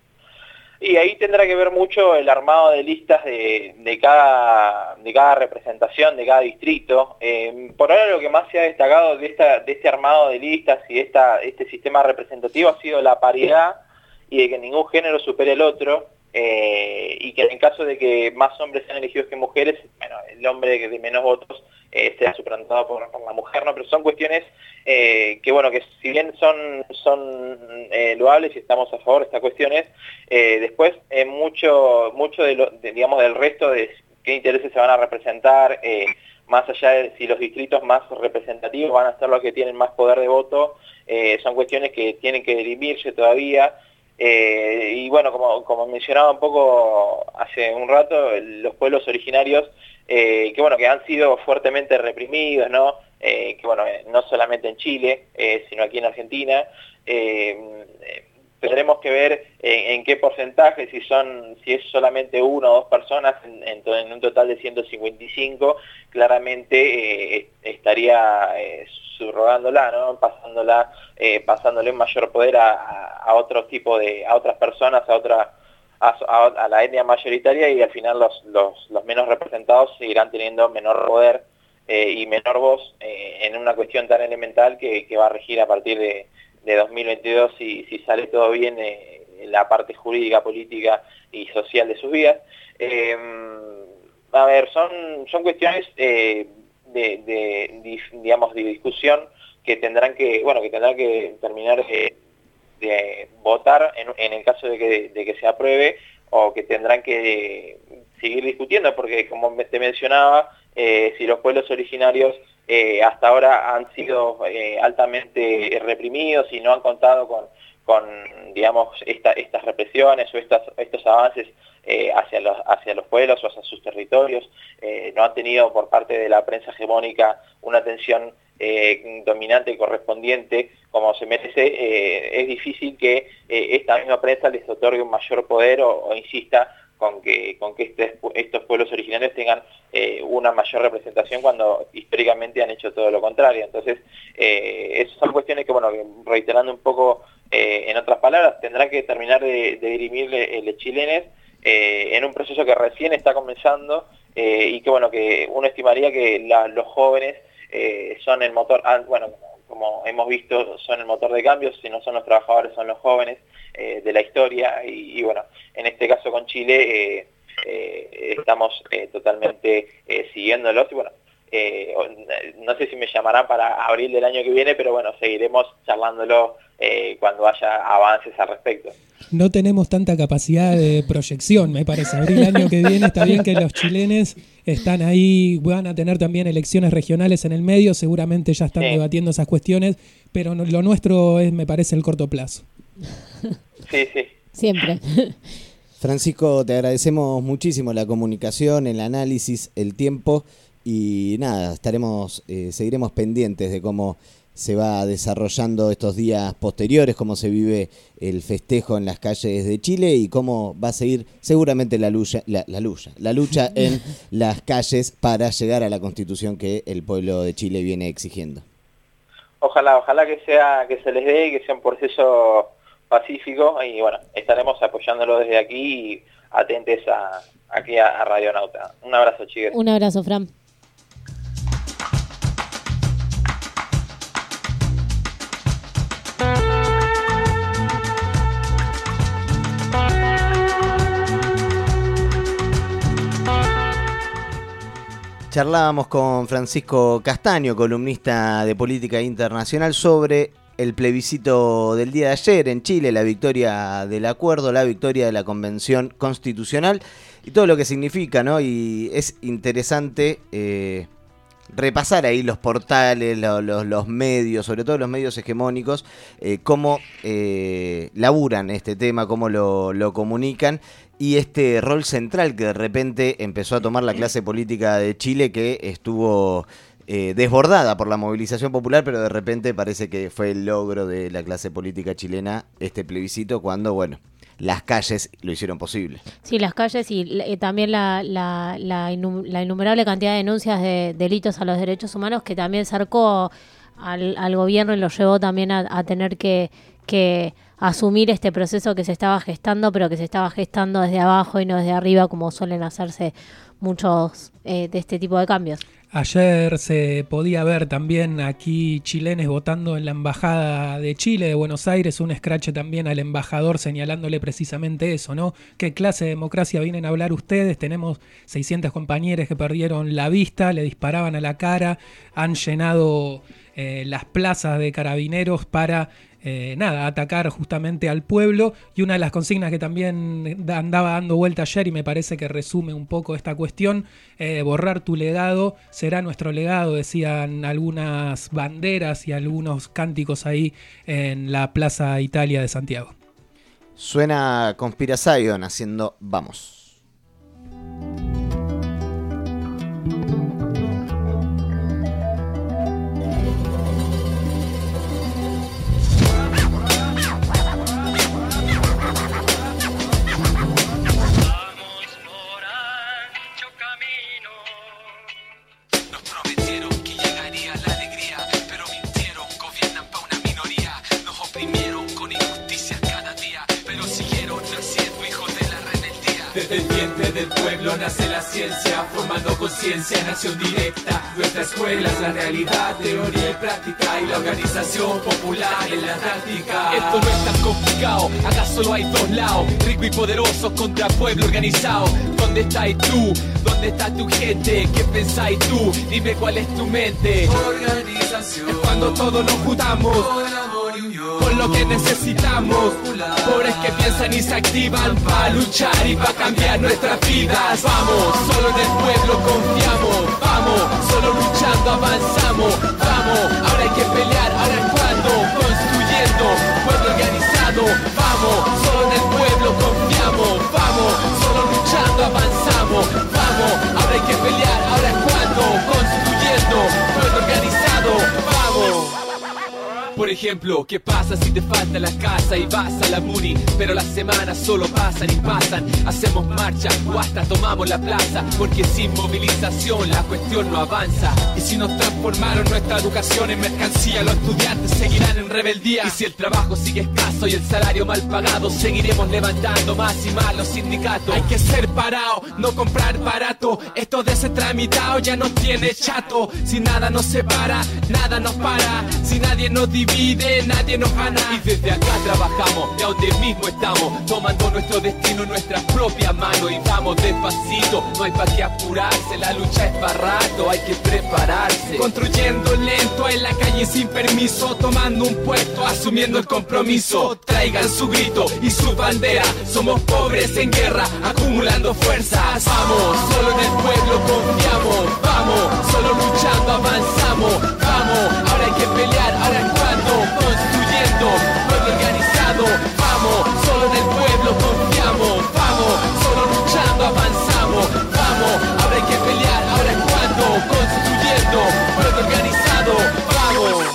Y ahí tendrá que ver mucho el armado de listas de, de, cada, de cada representación, de cada distrito. Eh, por ahora lo que más se ha destacado de, esta, de este armado de listas y de esta, este sistema representativo ha sido la paridad y de que ningún género supere el otro, eh, y que en caso de que más hombres sean elegidos que mujeres, bueno, el hombre de menos votos eh, sea suplantado por, por la mujer, ¿no? Pero son cuestiones eh, que, bueno, que si bien son, son eh, loables y estamos a favor de estas cuestiones, eh, después eh, mucho, mucho de lo, de, digamos, del resto de qué intereses se van a representar, eh, más allá de si los distritos más representativos van a ser los que tienen más poder de voto, eh, son cuestiones que tienen que dirimirse todavía. Eh, y bueno, como, como mencionaba un poco hace un rato, los pueblos originarios, eh, que bueno, que han sido fuertemente reprimidos, ¿no? Eh, que bueno, no solamente en Chile, eh, sino aquí en Argentina. Eh, tendremos que ver en, en qué porcentaje, si son, si es solamente una o dos personas en, en, en un total de ciento cincuenta y cinco, claramente eh, estaría eh, subrogándola, ¿no? Pasándola, eh, pasándole un mayor poder a, a, a otro tipo de, a otras personas, a otra, a, a, a la etnia mayoritaria, y al final los, los, los menos representados seguirán teniendo menor poder eh, y menor voz eh, en una cuestión tan elemental que, que va a regir a partir de, de dos mil veintidós, si, si sale todo bien, eh, la parte jurídica, política y social de sus vidas. Eh, a ver, son, son cuestiones eh, de, de, de, digamos, de discusión que tendrán que, bueno, que tendrán que terminar de, de votar en, en el caso de que, de que se apruebe, o que tendrán que seguir discutiendo, porque como te mencionaba, eh, si los pueblos originarios eh, hasta ahora han sido eh, altamente reprimidos y no han contado con, con digamos, esta, estas represiones o estas, estos avances eh, hacia, los, hacia los pueblos o hacia sus territorios, eh, no han tenido por parte de la prensa hegemónica una atención eh, dominante y correspondiente como se merece, eh, es difícil que eh, esta misma prensa les otorgue un mayor poder o, o insista con que, con que este, estos pueblos originarios tengan eh, una mayor representación cuando históricamente han hecho todo lo contrario. Entonces, eh, esas son cuestiones que, bueno, que reiterando un poco, eh, en otras palabras, tendrán que terminar de, de dirimir los chilenos eh, en un proceso que recién está comenzando eh, y que, bueno, que uno estimaría que la, los jóvenes eh, son el motor, ah, bueno, como hemos visto, son el motor de cambios, si no son los trabajadores, son los jóvenes eh, de la historia, y, y bueno, en este caso con Chile eh, eh, estamos eh, totalmente eh, siguiéndolos, y bueno, eh, no sé si me llamarán para abril del año que viene, pero bueno, seguiremos charlándolo eh, cuando haya avances al respecto. No tenemos tanta capacidad de proyección, me parece. Abril del año que viene está bien que los chilenos están ahí, van a tener también elecciones regionales en el medio, seguramente ya están sí. debatiendo esas cuestiones, pero lo nuestro es, me parece, el corto plazo. Sí, sí. Siempre. Francisco, te agradecemos muchísimo la comunicación, el análisis, el tiempo, y nada, estaremos, eh, seguiremos pendientes de cómo se va desarrollando estos días posteriores, cómo se vive el festejo en las calles de Chile y cómo va a seguir seguramente la lucha, la, la lucha, la lucha en las calles para llegar a la Constitución que el pueblo de Chile viene exigiendo. Ojalá, ojalá que sea, que se les dé, que sea un proceso pacífico, y bueno, estaremos apoyándolo desde aquí y atentes a, aquí a, a Radio Nauta. Un abrazo, chicos. Un abrazo, Fran. Charlábamos con Francisco Castaño, columnista de política internacional, sobre el plebiscito del día de ayer en Chile, la victoria del acuerdo, la victoria de la Convención Constitucional y todo lo que significa, ¿no? Y es interesante eh, repasar ahí los portales, los, los, los medios, sobre todo los medios hegemónicos, eh, cómo eh, laburan este tema, cómo lo, lo comunican. Y este rol central que de repente empezó a tomar la clase política de Chile, que estuvo eh, desbordada por la movilización popular, pero de repente parece que fue el logro de la clase política chilena este plebiscito, cuando, bueno, las calles lo hicieron posible. Sí, las calles y eh, también la, la, la, inum- la innumerable cantidad de denuncias de delitos a los derechos humanos que también cercó al, al gobierno y lo llevó también a, a tener que... que asumir este proceso que se estaba gestando, pero que se estaba gestando desde abajo y no desde arriba, como suelen hacerse muchos eh, de este tipo de cambios. Ayer se podía ver también aquí chilenos votando en la Embajada de Chile de Buenos Aires, un escrache también al embajador señalándole precisamente eso, ¿no? ¿Qué clase de democracia vienen a hablar ustedes? Tenemos seiscientos compañeros que perdieron la vista, le disparaban a la cara, han llenado eh, las plazas de carabineros para... Eh, nada, atacar justamente al pueblo, y una de las consignas que también andaba dando vuelta ayer y me parece que resume un poco esta cuestión, eh, borrar tu legado será nuestro legado, decían algunas banderas y algunos cánticos ahí en la Plaza Italia de Santiago. Suena Conspiración haciendo Vamos. Con injusticias cada día, pero siguieron naciendo hijos de la rebeldía. Desde el vientre del pueblo nace la ciencia, formando conciencia en acción directa. Nuestra escuela es la realidad, teoría y práctica, y la organización popular en la táctica. Esto no es tan complicado, acá solo hay dos lados, rico y poderoso contra pueblo organizado. ¿Dónde estás tú? ¿Dónde está tu gente? ¿Qué pensáis tú? Dime cuál es tu mente. Organización es cuando todos nos juntamos con amor y unión, con lo que necesitamos. Pobres que piensan y se activan para luchar y para cambiar nuestras vidas. Vamos, solo en el pueblo confiamos. Vamos, solo luchando avanzamos. Vamos, ahora hay que pelear, ahora es cuando. Construyendo, pueblo organizado. Vamos, solo en el pueblo confiamos. Vamos, solo luchando avanzamos. Vamos, ahora hay que pelear, ahora es cuando. Construyendo, pueblo organizado. Vamos. Por ejemplo, ¿qué pasa si te falta la casa y vas a la Muni? Pero las semanas solo pasan y pasan. Hacemos marcha o hasta tomamos la plaza, porque sin movilización la cuestión no avanza. Y si nos transformaron nuestra educación en mercancía, los estudiantes seguirán en rebeldía. Y si el trabajo sigue escaso y el salario mal pagado, seguiremos levantando más y más los sindicatos. Hay que ser parado, no comprar barato. Esto de ser tramitado ya nos tiene chato. Si nada nos separa, nada nos para. Si nadie nos divide, nadie nos gana. Y desde acá trabajamos, de donde mismo estamos, tomando nuestro destino en nuestras propias manos. Y vamos despacito, no hay pa' qué apurarse. La lucha es para rato, hay que prepararse. Construyendo lento en la calle sin permiso, tomando un puesto, asumiendo el compromiso. Traigan su grito y su bandera. Somos pobres en guerra, acumulando fuerzas. Vamos, solo en el pueblo confiamos. Vamos, solo luchando avanzamos. Vamos, ahora hay que pelear, ahora es cuando. Construyendo, pueblo organizado. Vamos, solo en el pueblo confiamos. Vamos, solo luchando avanzamos. Vamos, ahora hay que pelear, ahora es cuando. Construyendo, pueblo organizado. Vamos.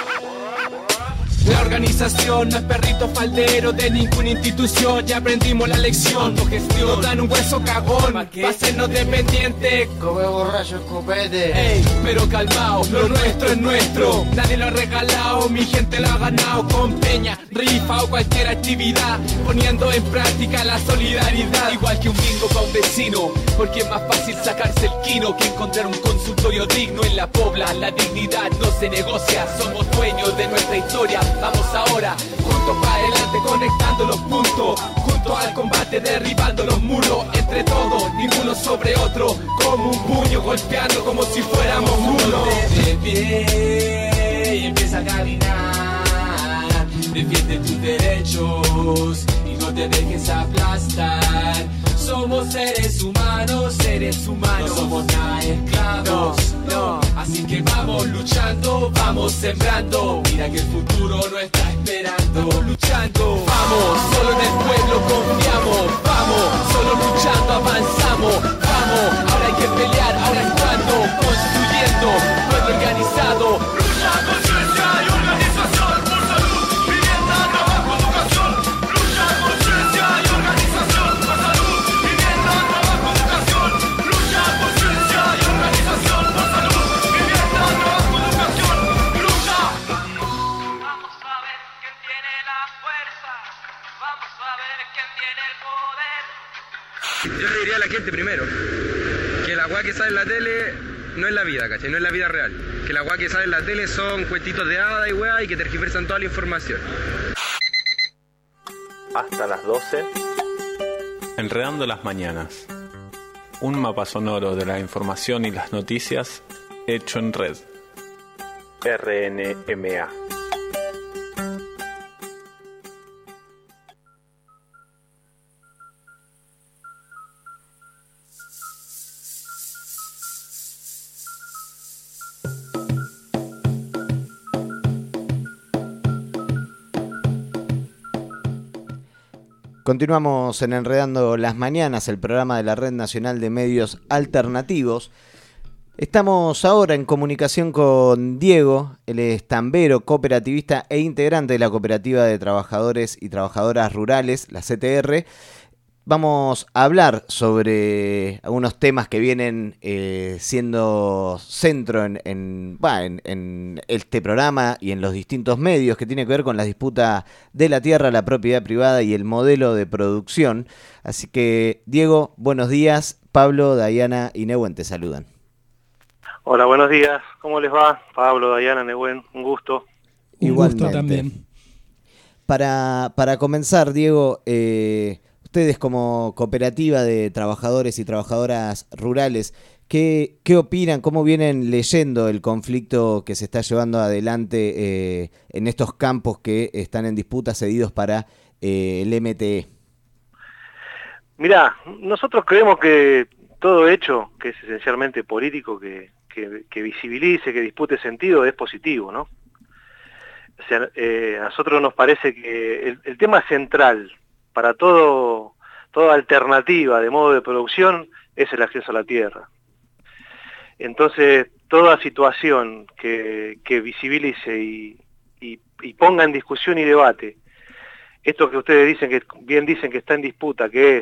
La organización no es perrito faldero de ninguna institución. Ya aprendimos la lección. Autogestión, nos dan un hueso cagón para hacernos dependientes. Come borracho escopete. Ey, pero calmao, lo nuestro es nuestro. Nadie lo ha regalado, mi gente lo ha ganado. Con peña, rifa o cualquier actividad, poniendo en práctica la solidaridad. Igual que un bingo para un vecino, porque es más fácil sacarse el quino que encontrar un consultorio digno en la pobla. La dignidad no se negocia, somos dueños de nuestra historia. Vamos ahora, juntos para adelante, conectando los puntos. Juntos al combate, derribando los muros. Entre todos, ninguno sobre otro. Como un puño, golpeando como si fuéramos uno. De pie y empieza a caminar. Defiende tus derechos y no te dejes aplastar. Somos seres humanos, seres humanos. No somos nada esclavos, no, no. Así que vamos luchando, vamos sembrando. Mira que el futuro no está esperando. Luchando, vamos, solo en el pueblo confiamos. Vamos, solo luchando avanzamos. Vamos, ahora hay que pelear, ahora es cuando. Construyendo, pueblo organizado. Lucha, conciencia y organización por salud, vivienda, trabajo, educación. Lucha, conciencia y organización por salud. Yo le diría a la gente primero que la weá que sale en la tele no es la vida, ¿cachai? No es la vida real. Que la weá que sale en la tele son cuentitos de hada y weá y que tergiversan toda la información. Hasta las doce. Enredando las mañanas. Un mapa sonoro de la información y las noticias hecho en red. R N M A. Continuamos en Enredando las Mañanas, el programa de la Red Nacional de Medios Alternativos. Estamos ahora en comunicación con Diego, él es tambero, cooperativista e integrante de la Cooperativa de Trabajadores y Trabajadoras Rurales, la C T R. vamos a hablar sobre algunos temas que vienen eh, siendo centro en, en, bah, en, en este programa y en los distintos medios, que tiene que ver con la disputa de la tierra, la propiedad privada y el modelo de producción. Así que, Diego, buenos días. Pablo, Dayana y Nehuen te saludan. Hola, buenos días. ¿Cómo les va? Pablo, Dayana, Nehuen, un gusto. Un Igualmente. gusto también. Para, para comenzar, Diego, eh, ustedes como cooperativa de trabajadores y trabajadoras rurales, ¿qué, qué opinan? ¿Cómo vienen leyendo el conflicto que se está llevando adelante eh, en estos campos que están en disputa cedidos para eh, el M T E? Mirá, nosotros creemos que todo hecho que es esencialmente político, que, que, que visibilice, que dispute sentido, es positivo, ¿no? O sea, eh, a nosotros nos parece que el, el tema central para todo, toda alternativa de modo de producción es el acceso a la tierra. Entonces, toda situación que, que visibilice y, y, y ponga en discusión y debate esto que ustedes dicen, que bien dicen que está en disputa, que es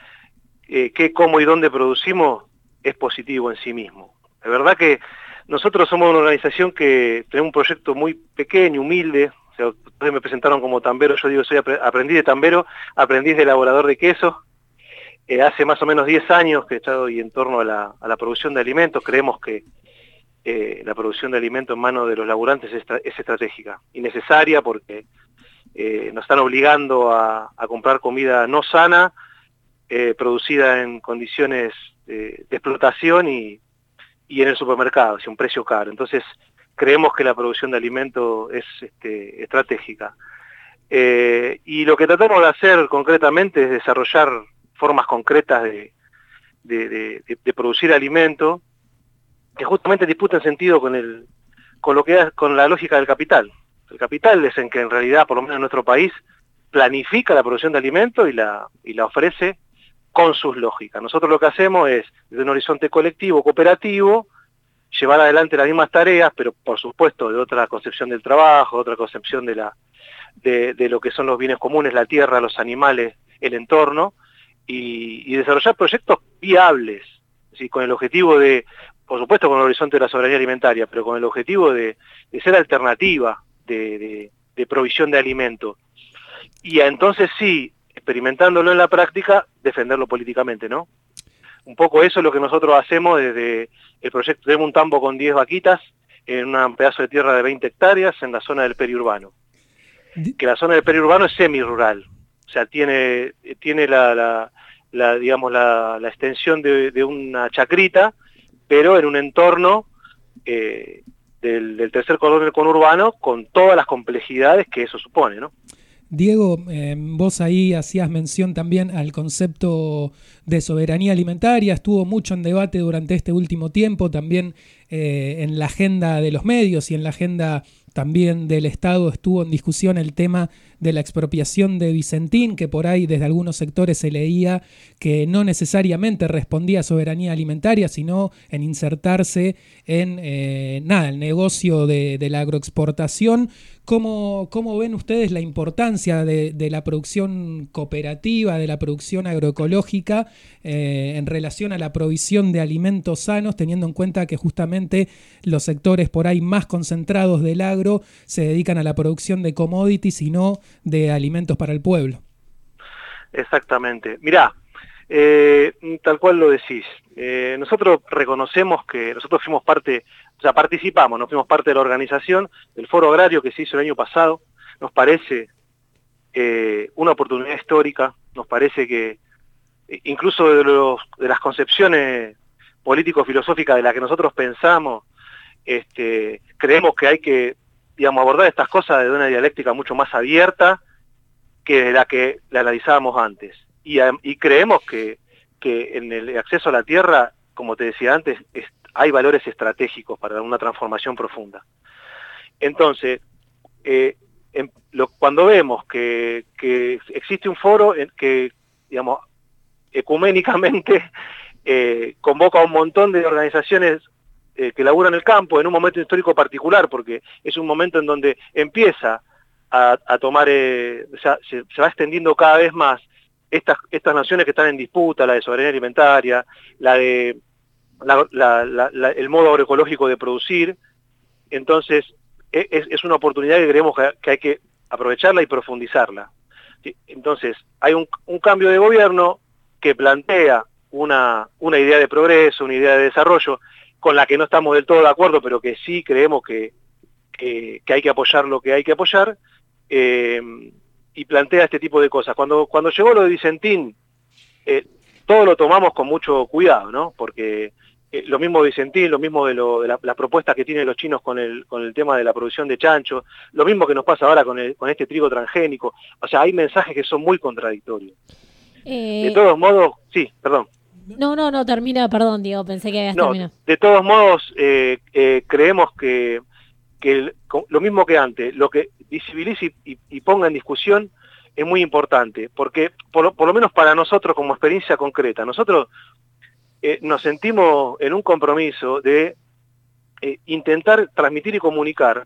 eh, qué, cómo y dónde producimos, es positivo en sí mismo. De verdad que nosotros somos una organización que tenemos un proyecto muy pequeño, humilde. O sea, ustedes me presentaron como tambero, yo digo, soy aprendiz de tambero, aprendiz de elaborador de queso. Eh, hace más o menos diez años que he estado ahí en torno a la, a la producción de alimentos. Creemos que eh, la producción de alimentos en manos de los laburantes es, es estratégica y necesaria, porque eh, nos están obligando a, a comprar comida no sana, eh, producida en condiciones de, de explotación y y en el supermercado, es un precio caro. Entonces, creemos que la producción de alimentos es este, estratégica. Eh, y lo que tratamos de hacer concretamente es desarrollar formas concretas de, de, de, de producir alimentos que justamente disputan sentido con, el, con, lo que es, con la lógica del capital. El capital es en que en realidad, por lo menos en nuestro país, planifica la producción de alimentos y la, y la ofrece con sus lógicas. Nosotros lo que hacemos es, desde un horizonte colectivo, cooperativo, llevar adelante las mismas tareas, pero por supuesto de otra concepción del trabajo, otra concepción de, la, de, de lo que son los bienes comunes, la tierra, los animales, el entorno, y, y desarrollar proyectos viables, ¿sí? Con el objetivo de, por supuesto con el horizonte de la soberanía alimentaria, pero con el objetivo de, de ser alternativa de, de, de provisión de alimentos. Y entonces sí, experimentándolo en la práctica, defenderlo políticamente, ¿no? Un poco eso es lo que nosotros hacemos desde el proyecto. Tenemos un tambo con diez vaquitas en un pedazo de tierra de veinte hectáreas en la zona del periurbano. Que la zona del periurbano es semirural, o sea, tiene, tiene la, la, la digamos, la, la extensión de, de una chacrita, pero en un entorno eh, del, del tercer cordón del conurbano, con todas las complejidades que eso supone, ¿no? Diego, eh, vos ahí hacías mención también al concepto de soberanía alimentaria, estuvo mucho en debate durante este último tiempo, también eh, en la agenda de los medios y en la agenda también del Estado estuvo en discusión el tema de la expropiación de Vicentín, que por ahí desde algunos sectores se leía que no necesariamente respondía a soberanía alimentaria, sino en insertarse en eh, nada, el negocio de, de la agroexportación. ¿Cómo, cómo ven ustedes la importancia de, de la producción cooperativa, de la producción agroecológica eh, en relación a la provisión de alimentos sanos, teniendo en cuenta que justamente los sectores por ahí más concentrados del agro se dedican a la producción de commodities y no de alimentos para el pueblo? Exactamente. Mirá, eh, tal cual lo decís. Eh, nosotros reconocemos que nosotros fuimos parte, o sea, participamos, no fuimos parte de la organización del Foro Agrario que se hizo el año pasado. Nos parece eh, una oportunidad histórica, nos parece que incluso de, los, de las concepciones político-filosóficas de las que nosotros pensamos, este, creemos que hay que, digamos, abordar estas cosas de una dialéctica mucho más abierta que de la que la analizábamos antes. Y, y creemos que, que en el acceso a la tierra, como te decía antes, es, hay valores estratégicos para una transformación profunda. Entonces, eh, en, lo, cuando vemos que, que existe un foro en que, digamos, ecuménicamente eh, convoca a un montón de organizaciones eh, que laburan el campo en un momento histórico particular, porque es un momento en donde empieza a, a tomar, eh, o sea, se, se va extendiendo cada vez más estas, estas naciones que están en disputa, la de soberanía alimentaria, la de la, la, la, la, el modo agroecológico de producir. Entonces es, es una oportunidad que creemos que, que hay que aprovecharla y profundizarla. Entonces hay un, un cambio de gobierno que plantea una, una idea de progreso, una idea de desarrollo, con la que no estamos del todo de acuerdo, pero que sí creemos que, que, que hay que apoyar lo que hay que apoyar, eh, y plantea este tipo de cosas. Cuando, cuando llegó lo de Vicentín, eh, todo lo tomamos con mucho cuidado, ¿no? Porque eh, lo mismo de Vicentín, lo mismo de, lo, de la, las propuestas que tienen los chinos con el, con el tema de la producción de chancho, lo mismo que nos pasa ahora con, el, con este trigo transgénico. O sea, hay mensajes que son muy contradictorios. Eh... De todos modos, sí, perdón. No, no, no, termina, perdón, Diego, pensé que habías no, terminado. De todos modos, eh, eh, creemos que, que el, lo mismo que antes, lo que visibilice y, y, y ponga en discusión es muy importante, porque por lo, por lo menos para nosotros como experiencia concreta, nosotros eh, nos sentimos en un compromiso de eh, intentar transmitir y comunicar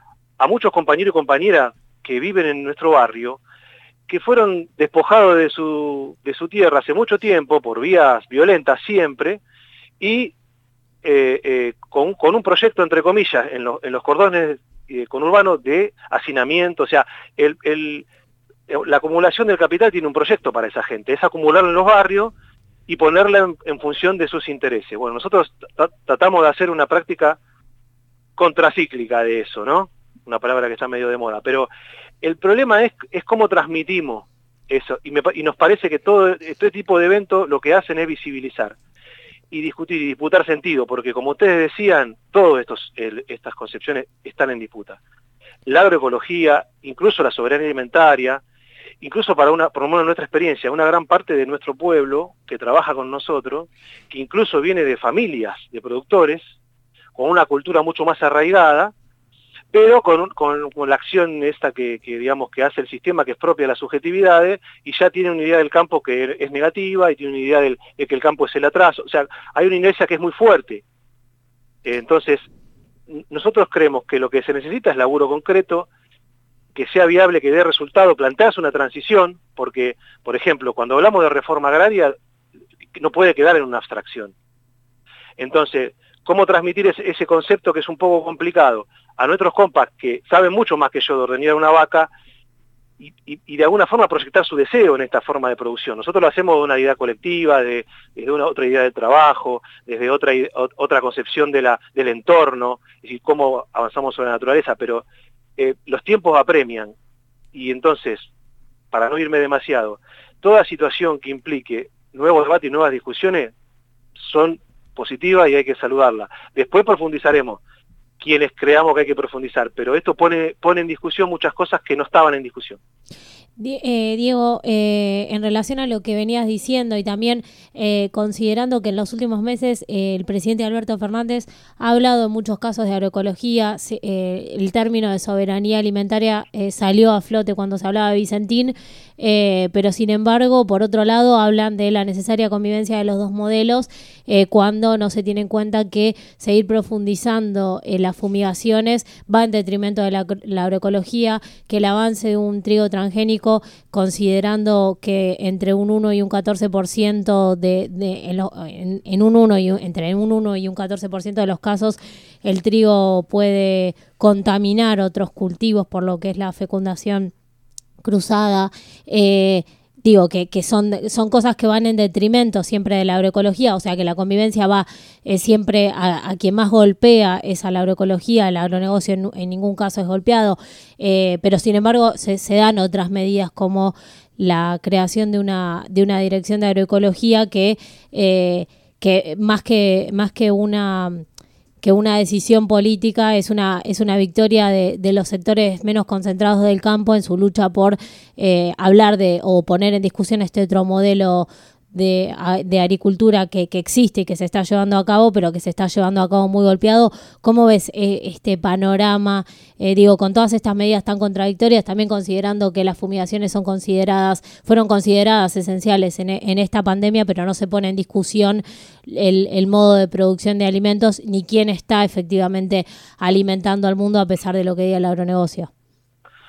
a muchos compañeros y compañeras que viven en nuestro barrio, que fueron despojados de su, de su tierra hace mucho tiempo, por vías violentas siempre, y eh, eh, con, con un proyecto, entre comillas, en, lo, en los cordones eh, conurbanos de hacinamiento. O sea, el, el, la acumulación del capital tiene un proyecto para esa gente, es acumularlo en los barrios y ponerla en, en función de sus intereses. Bueno, nosotros tratamos de hacer una práctica contracíclica de eso, ¿no? Una palabra que está medio de moda, pero el problema es, es cómo transmitimos eso, y, me, y nos parece que todo este tipo de eventos lo que hacen es visibilizar y discutir y disputar sentido, porque como ustedes decían, todas estas concepciones están en disputa. La agroecología, incluso la soberanía alimentaria, incluso para una, por lo menos en nuestra experiencia, una gran parte de nuestro pueblo que trabaja con nosotros, que incluso viene de familias de productores, con una cultura mucho más arraigada, pero con, con, con la acción esta que, que digamos que hace el sistema, que es propia de las subjetividades, y ya tiene una idea del campo que es negativa, y tiene una idea del, de que el campo es el atraso. O sea, hay una inercia que es muy fuerte. Entonces, nosotros creemos que lo que se necesita es laburo concreto, que sea viable, que dé resultado, plantearse una transición, porque, por ejemplo, cuando hablamos de reforma agraria, no puede quedar en una abstracción. Entonces, ¿cómo transmitir ese, ese concepto que es un poco complicado a nuestros compas que saben mucho más que yo de ordeñar una vaca y, y, y de alguna forma proyectar su deseo en esta forma de producción? Nosotros lo hacemos de una idea colectiva, de, desde una otra idea del trabajo, desde otra, otra concepción de la, del entorno, es decir, cómo avanzamos sobre la naturaleza, pero eh, los tiempos apremian, y entonces, para no irme demasiado, toda situación que implique nuevos debates y nuevas discusiones son positivas y hay que saludarla. Después profundizaremos quienes creamos que hay que profundizar, pero esto pone, pone en discusión muchas cosas que no estaban en discusión. Eh, Diego, eh, en relación a lo que venías diciendo y también eh, considerando que en los últimos meses eh, el presidente Alberto Fernández ha hablado en muchos casos de agroecología, se, eh, el término de soberanía alimentaria eh, salió a flote cuando se hablaba de Vicentín, eh, pero sin embargo, por otro lado, hablan de la necesaria convivencia de los dos modelos eh, cuando no se tiene en cuenta que seguir profundizando en las fumigaciones va en detrimento de la, la agroecología, que el avance de un trigo transgénico, considerando que entre un uno y un catorce por ciento de, de en, lo, en, en un uno y un, entre un uno y un catorce por ciento de los casos el trigo puede contaminar otros cultivos por lo que es la fecundación cruzada, eh, digo que, que son, son cosas que van en detrimento siempre de la agroecología, o sea que la convivencia va eh, siempre a, a quien más golpea es a la agroecología, el agronegocio en, en ningún caso es golpeado, eh, pero sin embargo se, se dan otras medidas como la creación de una, de una dirección de agroecología que, eh, que más que más que una que una decisión política es una es una victoria de, de los sectores menos concentrados del campo en su lucha por eh, hablar de o poner en discusión este otro modelo de, de agricultura que, que existe y que se está llevando a cabo, pero que se está llevando a cabo muy golpeado. ¿Cómo ves eh, este panorama, eh, digo, con todas estas medidas tan contradictorias, también considerando que las fumigaciones son consideradas, fueron consideradas esenciales en, en esta pandemia, pero no se pone en discusión el, el modo de producción de alimentos ni quién está efectivamente alimentando al mundo a pesar de lo que diga el agronegocio?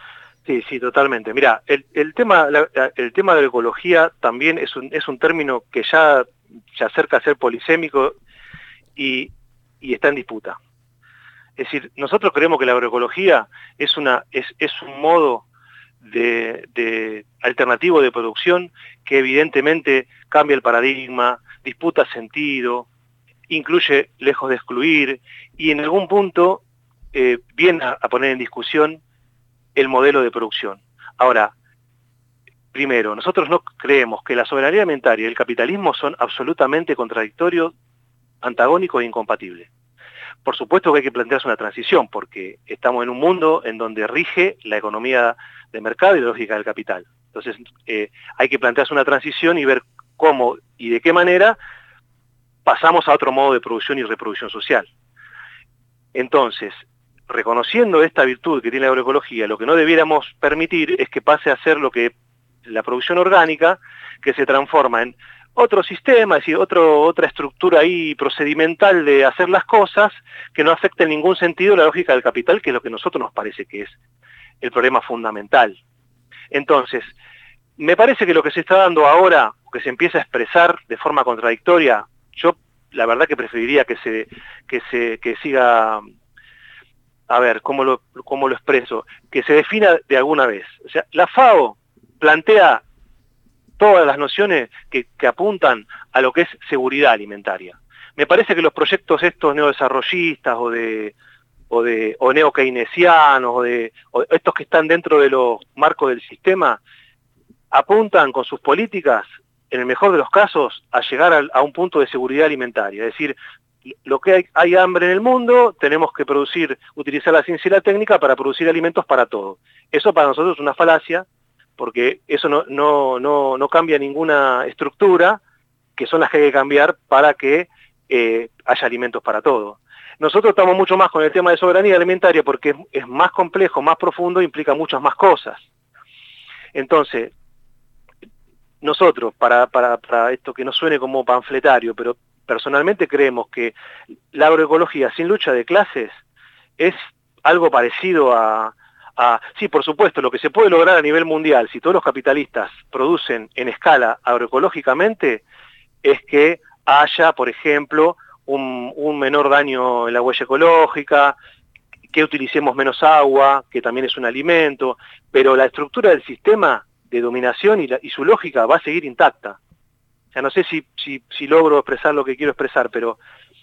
Sí, sí, totalmente. Mira, el, el tema la, el tema de la ecología también es un, es un término que ya se acerca a ser polisémico y, y está en disputa. Es decir, nosotros creemos que la agroecología es, una, es, es un modo de, de alternativo de producción que evidentemente cambia el paradigma, disputa sentido, incluye lejos de excluir y en algún punto eh, viene a, a poner en discusión el modelo de producción. Ahora, primero, nosotros no creemos que la soberanía alimentaria y el capitalismo son absolutamente contradictorios, antagónicos e incompatibles. Por supuesto que hay que plantearse una transición, porque estamos en un mundo en donde rige la economía de mercado y la lógica del capital. Entonces, eh, hay que plantearse una transición y ver cómo y de qué manera pasamos a otro modo de producción y reproducción social. Entonces, reconociendo esta virtud que tiene la agroecología, lo que no debiéramos permitir es que pase a ser lo que la producción orgánica, que se transforma en otro sistema, es decir, otro, otra estructura ahí procedimental de hacer las cosas, que no afecte en ningún sentido la lógica del capital, que es lo que a nosotros nos parece que es el problema fundamental. Entonces, me parece que lo que se está dando ahora, que se empieza a expresar de forma contradictoria, yo la verdad que preferiría que se, que se, que siga... A ver, ¿cómo lo, cómo lo expreso? Que se defina de alguna vez. O sea, la FAO plantea todas las nociones que, que apuntan a lo que es seguridad alimentaria. Me parece que los proyectos estos neodesarrollistas o de o de o neokeynesianos o de o estos que están dentro de los marcos del sistema apuntan con sus políticas, en el mejor de los casos, a llegar a, a un punto de seguridad alimentaria. Es decir, lo que hay, hay hambre en el mundo, tenemos que producir, utilizar la ciencia y la técnica para producir alimentos para todos. Eso para nosotros es una falacia, porque eso no, no, no, no cambia ninguna estructura, que son las que hay que cambiar para que eh, haya alimentos para todos. Nosotros estamos mucho más con el tema de soberanía alimentaria porque es, es más complejo, más profundo, implica muchas más cosas. Entonces, nosotros, para, para, para esto que no suene como panfletario, pero personalmente creemos que la agroecología sin lucha de clases es algo parecido a, a... Sí, por supuesto, lo que se puede lograr a nivel mundial, si todos los capitalistas producen en escala agroecológicamente, es que haya, por ejemplo, un, un menor daño en la huella ecológica, que utilicemos menos agua, que también es un alimento, pero la estructura del sistema de dominación y, la, y su lógica va a seguir intacta. O sea, no sé si, si, si logro expresar lo que quiero expresar, pero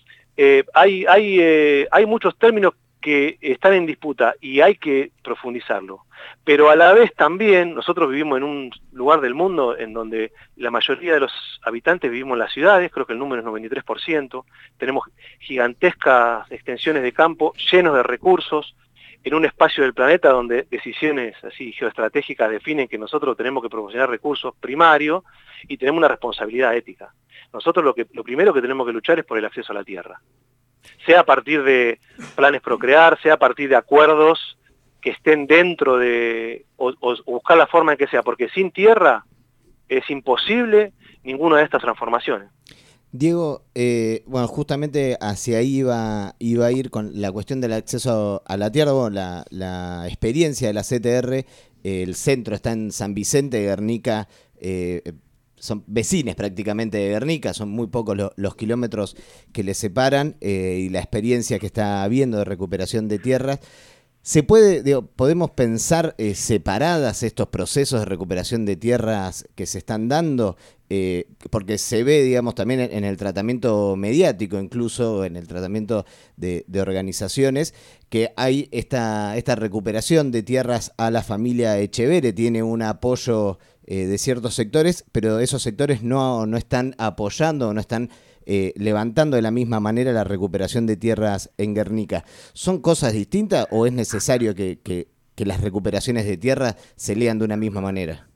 eh, hay, hay, eh, hay muchos términos que están en disputa y hay que profundizarlo. Pero a la vez también, nosotros vivimos en un lugar del mundo en donde la mayoría de los habitantes vivimos en las ciudades, creo que el número es noventa y tres por ciento, tenemos gigantescas extensiones de campo llenos de recursos, en un espacio del planeta donde decisiones así geoestratégicas definen que nosotros tenemos que proporcionar recursos primarios y tenemos una responsabilidad ética. Nosotros lo, que, lo primero que tenemos que luchar es por el acceso a la tierra. Sea a partir de planes Procrear, sea a partir de acuerdos que estén dentro de... o, o buscar la forma en que sea, porque sin tierra es imposible ninguna de estas transformaciones. Diego, eh, bueno, justamente hacia ahí iba, iba a ir con la cuestión del acceso a la tierra, bueno, la, la experiencia de la C T R, eh, el centro está en San Vicente de Guernica, eh, son vecinos prácticamente de Guernica, son muy pocos lo, los kilómetros que les separan eh, y la experiencia que está habiendo de recuperación de tierras. ¿Se puede, digo, podemos pensar eh, separadas estos procesos de recuperación de tierras que se están dando? Eh, porque se ve, digamos, también en, en el tratamiento mediático, incluso en el tratamiento de, de organizaciones, que hay esta, esta recuperación de tierras a la familia Echevere, tiene un apoyo eh, de ciertos sectores, pero esos sectores no, no están apoyando, no están Eh, levantando de la misma manera la recuperación de tierras en Guernica. ¿Son cosas distintas o es necesario que, que, que las recuperaciones de tierra se lean de una misma manera?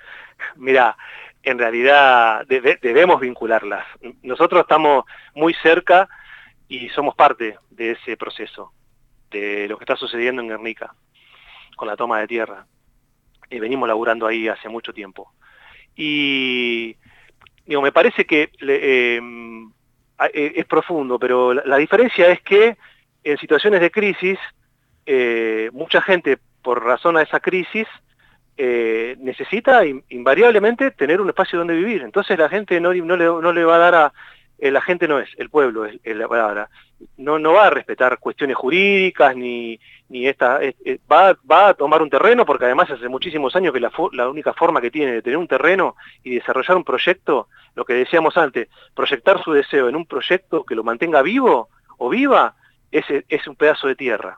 Mira, en realidad debe, debemos vincularlas. Nosotros estamos muy cerca y somos parte de ese proceso, de lo que está sucediendo en Guernica, con la toma de tierra. Y venimos laburando ahí hace mucho tiempo. Y... Digo, me parece que eh, eh, es profundo, pero la, la diferencia es que en situaciones de crisis, eh, mucha gente, por razón a esa crisis, eh, necesita in, invariablemente tener un espacio donde vivir. Entonces la gente no, no, le, no le va a dar a... Eh, la gente no es, el pueblo es, es la palabra. No, no va a respetar cuestiones jurídicas, ni, ni esta... Eh, eh, va, va a tomar un terreno, porque además hace muchísimos años que la, la única forma que tiene de tener un terreno y desarrollar un proyecto, lo que decíamos antes, proyectar su deseo en un proyecto que lo mantenga vivo o viva, es, es un pedazo de tierra.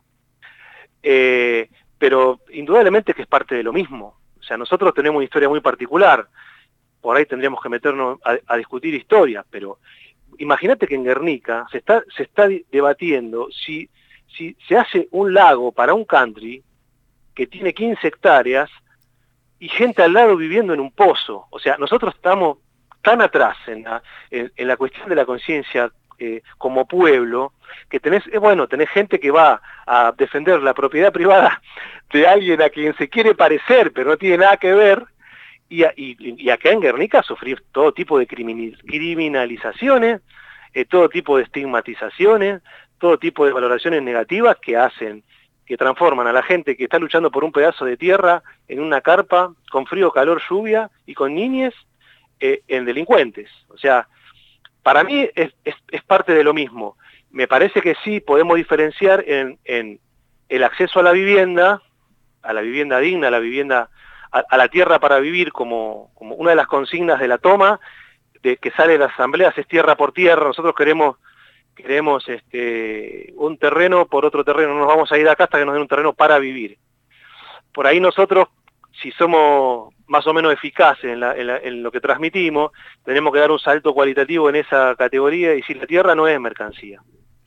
Eh, pero indudablemente que es parte de lo mismo. O sea, nosotros tenemos una historia muy particular, por ahí tendríamos que meternos a, a discutir historia, pero imagínate que en Guernica se está, se está debatiendo si, si se hace un lago para un country que tiene quince hectáreas y gente al lado viviendo en un pozo. O sea, nosotros estamos tan atrás en la, en, en la cuestión de la conciencia eh, como pueblo, que tenés, eh, bueno, tenés gente que va a defender la propiedad privada de alguien a quien se quiere parecer, pero no tiene nada que ver, y, y, y acá en Guernica sufrir todo tipo de criminalizaciones, eh, todo tipo de estigmatizaciones, todo tipo de valoraciones negativas que hacen, que transforman a la gente que está luchando por un pedazo de tierra en una carpa, con frío, calor, lluvia, y con niñes, eh, en delincuentes. O sea, para mí es, es, es parte de lo mismo. Me parece que sí podemos diferenciar en, en el acceso a la vivienda, a la vivienda digna, a la vivienda, a, a la tierra para vivir, como, como una de las consignas de la toma, de que sale de las asambleas, es tierra por tierra. Nosotros queremos, queremos este, un terreno por otro terreno, no nos vamos a ir acá hasta que nos den un terreno para vivir. Por ahí nosotros, si somos más o menos eficaces en, la, en, la, en lo que transmitimos, tenemos que dar un salto cualitativo en esa categoría y decir, la tierra no es mercancía.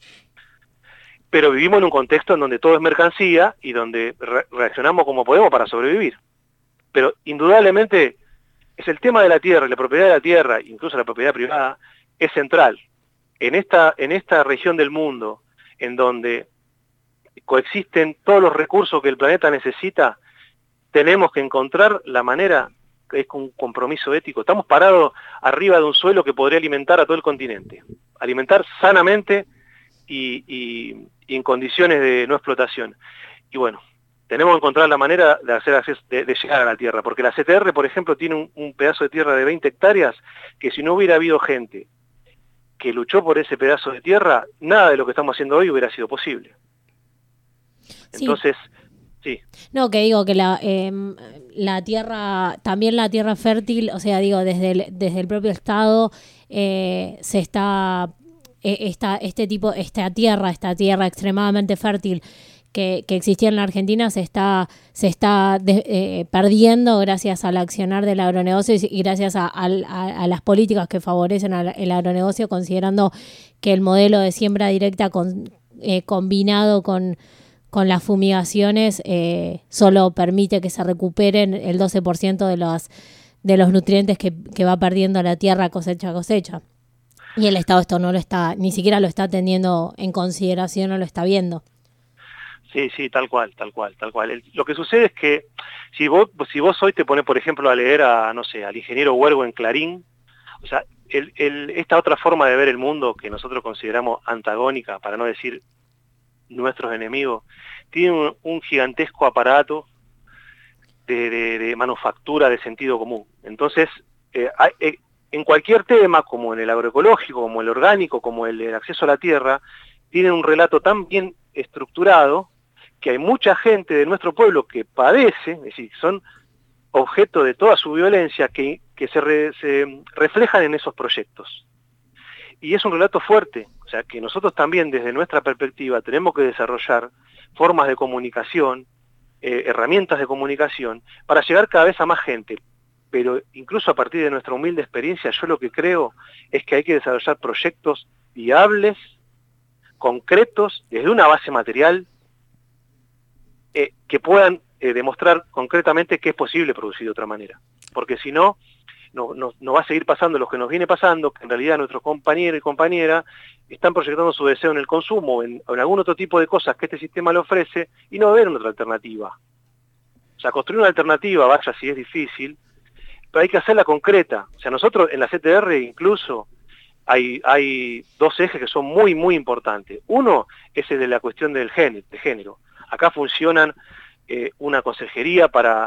Pero vivimos en un contexto en donde todo es mercancía y donde re reaccionamos como podemos para sobrevivir. Pero indudablemente es el tema de la tierra, la propiedad de la tierra, incluso la propiedad privada, es central. En esta, en esta región del mundo, en donde coexisten todos los recursos que el planeta necesita, tenemos que encontrar la manera, que es un compromiso ético. Estamos parados arriba de un suelo que podría alimentar a todo el continente. Alimentar sanamente y, y, y en condiciones de no explotación. Y bueno, tenemos que encontrar la manera de, hacer acceso, de, de llegar a la tierra. Porque la C T R, por ejemplo, tiene un, un pedazo de tierra de veinte hectáreas que si no hubiera habido gente que luchó por ese pedazo de tierra, nada de lo que estamos haciendo hoy hubiera sido posible. Sí. Entonces... Sí. No, que digo que la eh, la tierra, también la tierra fértil, o sea, digo, desde el, desde el propio Estado eh, se está, eh, esta, este tipo, esta tierra, esta tierra extremadamente fértil que, que existía en la Argentina se está, se está de, eh, perdiendo gracias al accionar del agronegocio y gracias a, a, a las políticas que favorecen al, el agronegocio, considerando que el modelo de siembra directa con, eh, combinado con con las fumigaciones eh, solo permite que se recuperen el doce por ciento de los, de los nutrientes que, que va perdiendo la tierra cosecha a cosecha. Y el Estado esto no lo está, ni siquiera lo está teniendo en consideración o lo está viendo. Sí, sí, tal cual, tal cual, tal cual. El, lo que sucede es que si vos, si vos hoy te pones, por ejemplo, a leer a, no sé, al ingeniero Huergo en Clarín, o sea, el, el, esta otra forma de ver el mundo que nosotros consideramos antagónica, para no decir nuestros enemigos, tienen un, un gigantesco aparato de, de, de manufactura de sentido común. Entonces, eh, hay, eh, en cualquier tema, como en el agroecológico, como el orgánico, como el, el acceso a la tierra, tienen un relato tan bien estructurado que hay mucha gente de nuestro pueblo que padece, es decir, son objeto de toda su violencia que, que se, re, se reflejan en esos proyectos. Y es un relato fuerte, o sea, que nosotros también desde nuestra perspectiva tenemos que desarrollar formas de comunicación, eh, herramientas de comunicación, para llegar cada vez a más gente. Pero incluso a partir de nuestra humilde experiencia, yo lo que creo es que hay que desarrollar proyectos viables, concretos, desde una base material, eh, que puedan eh, demostrar concretamente que es posible producir de otra manera. Porque si no, No, no, no va a seguir pasando lo que nos viene pasando, que en realidad nuestros compañeros y compañeras están proyectando su deseo en el consumo, en, en algún otro tipo de cosas que este sistema le ofrece, y no ven otra alternativa. O sea, construir una alternativa, vaya si es difícil, pero hay que hacerla concreta. O sea, nosotros en la C T R incluso hay, hay dos ejes que son muy, muy importantes. Uno es el de la cuestión del género. De género. Acá funcionan eh, una consejería para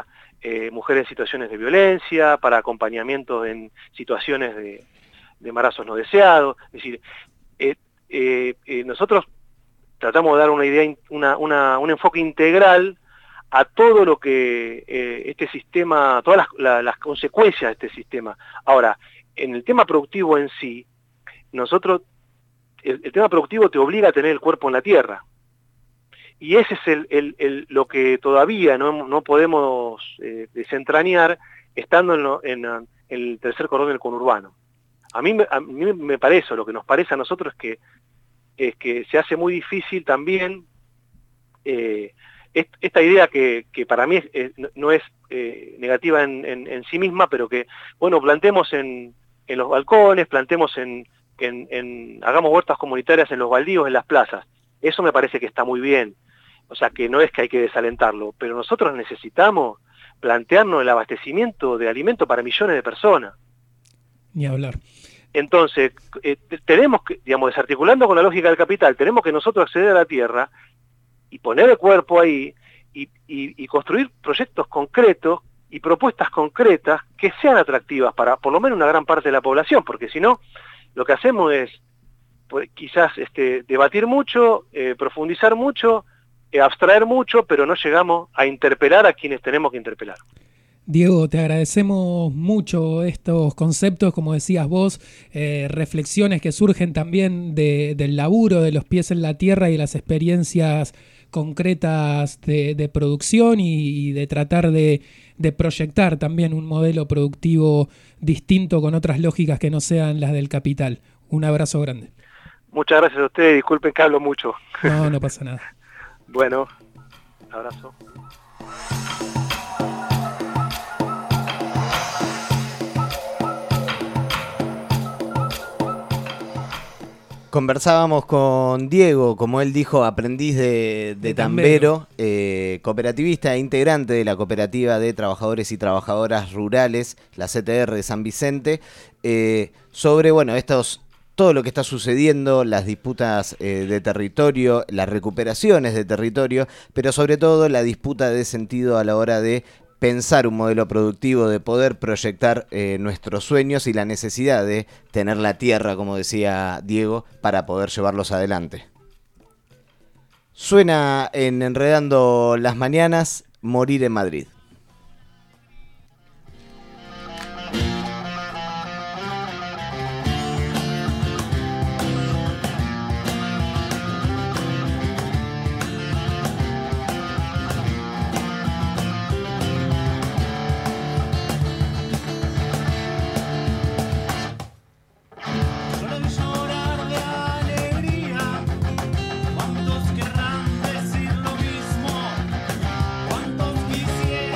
eh, mujeres en situaciones de violencia, para acompañamiento en situaciones de, de embarazos no deseados. Es decir, eh, eh, eh, nosotros tratamos de dar una idea, una, una, un enfoque integral a todo lo que eh, este sistema, todas las, la, las consecuencias de este sistema. Ahora, en el tema productivo en sí, nosotros, el, el tema productivo te obliga a tener el cuerpo en la tierra. Y ese es el, el, el, lo que todavía no, no podemos eh, desentrañar estando en, lo, en, en el tercer cordón del conurbano. A mí, a mí me parece, lo que nos parece a nosotros es que, es que se hace muy difícil también eh, esta idea que, que para mí es, es, no es eh, negativa en, en, en sí misma, pero que, bueno, plantemos en, en los balcones, plantemos en, en, en, hagamos huertas comunitarias en los baldíos, en las plazas. Eso me parece que está muy bien. O sea, que no es que hay que desalentarlo, pero nosotros necesitamos plantearnos el abastecimiento de alimento para millones de personas. Ni hablar. Entonces, eh, tenemos que, digamos, desarticulando con la lógica del capital, tenemos que nosotros acceder a la tierra y poner el cuerpo ahí y, y, y construir proyectos concretos y propuestas concretas que sean atractivas para por lo menos una gran parte de la población, porque si no, lo que hacemos es pues, quizás este, debatir mucho, eh, profundizar mucho, eh, abstraer mucho, pero no llegamos a interpelar a quienes tenemos que interpelar. Diego, te agradecemos mucho estos conceptos, como decías vos, eh, reflexiones que surgen también de, del laburo, de los pies en la tierra y las experiencias concretas de, de producción y, y de tratar de, de proyectar también un modelo productivo distinto con otras lógicas que no sean las del capital. Un abrazo grande. Muchas gracias a ustedes, disculpen que hablo mucho. No, no pasa nada. Bueno, un abrazo. Conversábamos con Diego, como él dijo, aprendiz de, de, de Tambero, eh, cooperativista e integrante de la Cooperativa de Trabajadores y Trabajadoras Rurales, la C T R de San Vicente, eh, sobre bueno estos todo lo que está sucediendo, las disputas eh, de territorio, las recuperaciones de territorio, pero sobre todo la disputa de sentido a la hora de pensar un modelo productivo, de poder proyectar eh, nuestros sueños y la necesidad de tener la tierra, como decía Diego, para poder llevarlos adelante. Suena en Enredando las Mañanas, Morir en Madrid. Quisieran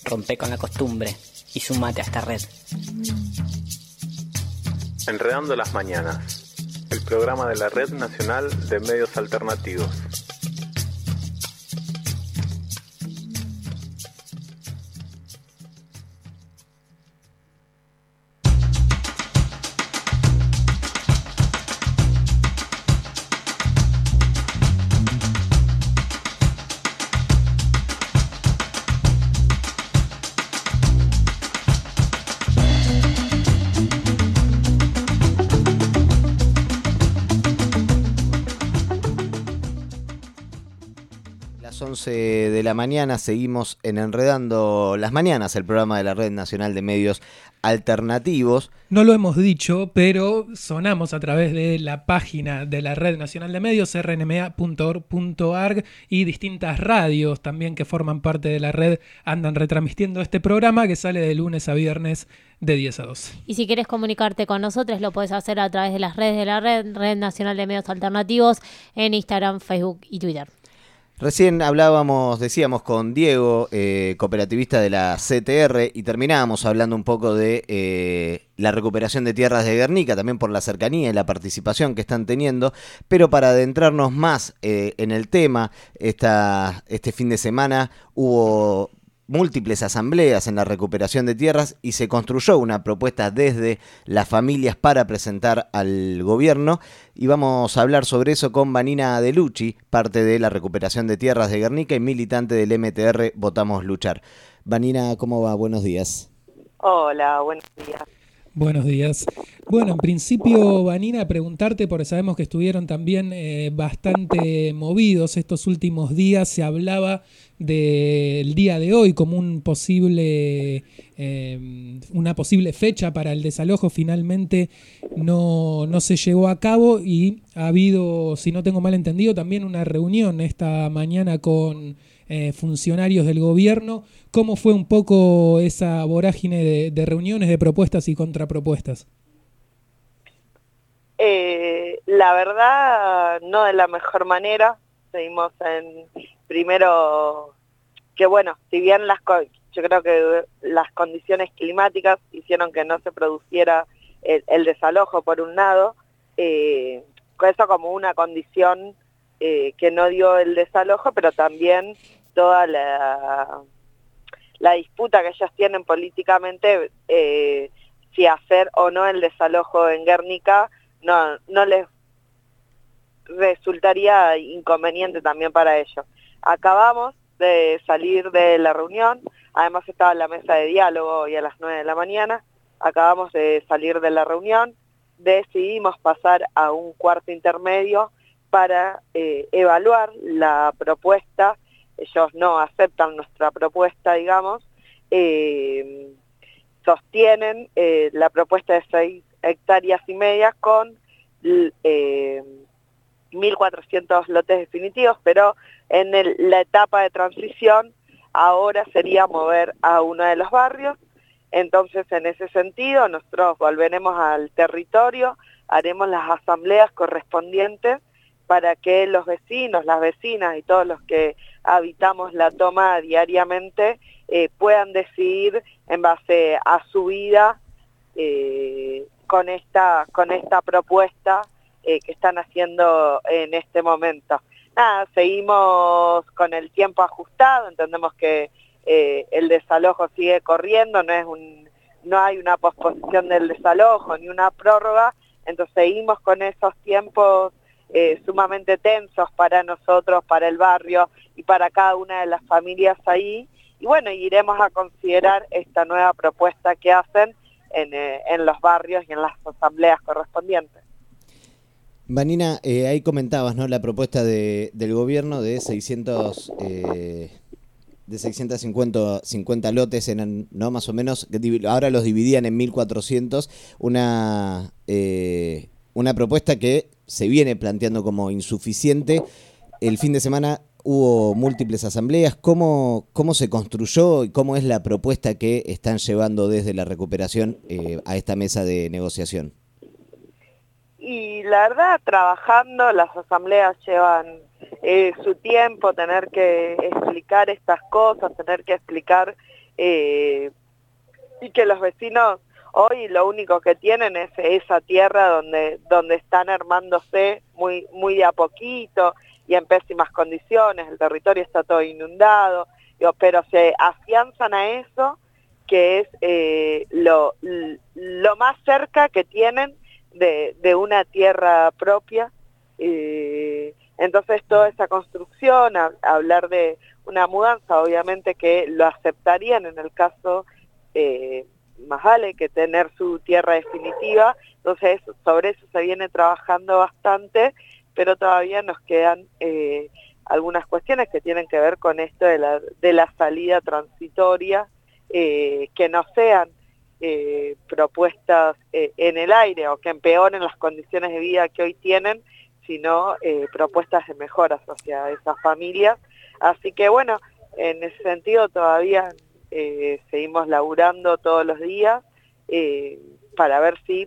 Rompe con la costumbre y sumate a esta red. Enredando las mañanas, el programa de la Red Nacional de Medios Alternativos. once de la mañana seguimos en Enredando las Mañanas, el programa de la Red Nacional de Medios Alternativos. No lo hemos dicho, pero sonamos a través de la página de la Red Nacional de Medios, r n m a punto org punto a r g, y distintas radios también que forman parte de la red andan retransmitiendo este programa que sale de lunes a viernes de diez a doce. Y si quieres comunicarte con nosotros, lo puedes hacer a través de las redes de la Red, Red Nacional de Medios Alternativos, en Instagram, Facebook y Twitter. Recién hablábamos, decíamos con Diego, eh, cooperativista de la C T R, y terminábamos hablando un poco de eh, la recuperación de tierras de Guernica, también por la cercanía y la participación que están teniendo, pero para adentrarnos más eh, en el tema, esta, este fin de semana hubo múltiples asambleas en la recuperación de tierras y se construyó una propuesta desde las familias para presentar al gobierno, y vamos a hablar sobre eso con Vanina De Lucci, parte de la recuperación de tierras de Guernica y militante del M T R Votamos Luchar. Vanina, ¿cómo va? Buenos días. Hola, buenos días. Buenos días. Bueno, en principio, Vanina, preguntarte, porque sabemos que estuvieron también eh, bastante movidos estos últimos días. Se hablaba del día de hoy como un posible, eh, una posible fecha para el desalojo. Finalmente no, no se llevó a cabo y ha habido, si no tengo mal entendido, también una reunión esta mañana con eh, funcionarios del gobierno. ¿Cómo fue un poco esa vorágine de, de reuniones, de propuestas y contrapropuestas? Eh, la verdad, no de la mejor manera. Seguimos en, primero, que bueno, si bien las yo creo que las condiciones climáticas hicieron que no se produciera el, el desalojo por un lado, eh, eso como una condición eh, que no dio el desalojo, pero también toda la... la disputa que ellos tienen políticamente, eh, si hacer o no el desalojo en Guernica, no, no les resultaría inconveniente también para ellos. Acabamos de salir de la reunión, además estaba en la mesa de diálogo hoy a las nueve de la mañana, acabamos de salir de la reunión, decidimos pasar a un cuarto intermedio para eh, evaluar la propuesta. Ellos no aceptan nuestra propuesta, digamos, eh, sostienen eh, la propuesta de seis hectáreas y media con eh, mil cuatrocientos lotes definitivos, pero en el, la etapa de transición ahora sería mover a uno de los barrios. Entonces, en ese sentido, nosotros volveremos al territorio, haremos las asambleas correspondientes para que los vecinos, las vecinas y todos los que habitamos la toma diariamente eh, puedan decidir en base a su vida eh, con esta con esta propuesta eh, que están haciendo en este momento. Nada, seguimos con el tiempo ajustado, entendemos que eh, el desalojo sigue corriendo, no es un no hay una posposición del desalojo ni una prórroga, entonces seguimos con esos tiempos Eh, sumamente tensos para nosotros, para el barrio y para cada una de las familias ahí. Y bueno, iremos a considerar esta nueva propuesta que hacen en, eh, en los barrios y en las asambleas correspondientes. Vanina, eh, ahí comentabas, ¿no?, la propuesta de, del gobierno de seiscientos, eh, de seiscientos cincuenta lotes, en, ¿no?, más o menos, que ahora los dividían en mil cuatrocientos, una, eh, una propuesta que se viene planteando como insuficiente. El fin de semana hubo múltiples asambleas. ¿Cómo, cómo se construyó y cómo es la propuesta que están llevando desde la recuperación eh, a esta mesa de negociación? Y la verdad, trabajando, las asambleas llevan eh, su tiempo, tener que explicar estas cosas, tener que explicar eh, y que los vecinos hoy lo único que tienen es esa tierra donde, donde están armándose muy, muy de a poquito y en pésimas condiciones, el territorio está todo inundado, digo, pero se afianzan a eso, que es eh, lo, lo más cerca que tienen de, de una tierra propia. Eh, entonces toda esa construcción, a, a hablar de una mudanza, obviamente que lo aceptarían en el caso, eh, más vale que tener su tierra definitiva, entonces sobre eso se viene trabajando bastante, pero todavía nos quedan eh, algunas cuestiones que tienen que ver con esto de la, de la salida transitoria, eh, que no sean eh, propuestas eh, en el aire o que empeoren las condiciones de vida que hoy tienen, sino eh, propuestas de mejoras hacia esas familias. Así que bueno, en ese sentido todavía eh, seguimos laburando todos los días eh, para ver si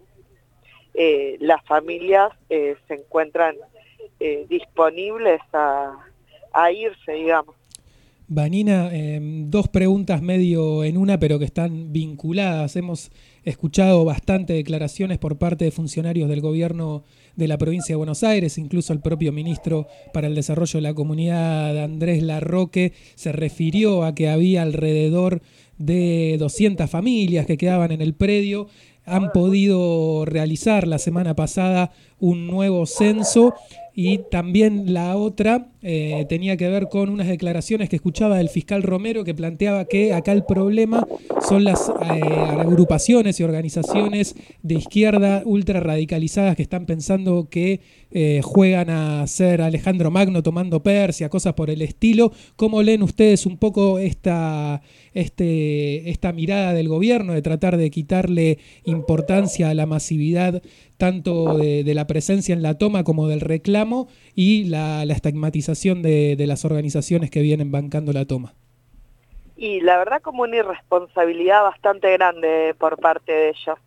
eh, las familias eh, se encuentran eh, disponibles a, a irse, digamos. Vanina, eh, dos preguntas medio en una, pero que están vinculadas. Hemos escuchado bastante declaraciones por parte de funcionarios del gobierno de la provincia de Buenos Aires, incluso el propio ministro para el Desarrollo de la Comunidad, Andrés Larroque, se refirió a que había alrededor de doscientas familias que quedaban en el predio. Han podido realizar la semana pasada un nuevo censo. Y también la otra eh, tenía que ver con unas declaraciones que escuchaba del fiscal Romero, que planteaba que acá el problema son las eh, agrupaciones y organizaciones de izquierda ultra radicalizadas que están pensando que eh, juegan a ser Alejandro Magno tomando Persia, cosas por el estilo. ¿Cómo leen ustedes un poco esta, este, esta mirada del gobierno de tratar de quitarle importancia a la masividad tanto de, de la presencia en la toma como del reclamo y la, la estigmatización de, de las organizaciones que vienen bancando la toma? Y la verdad como una irresponsabilidad bastante grande por parte de ellos.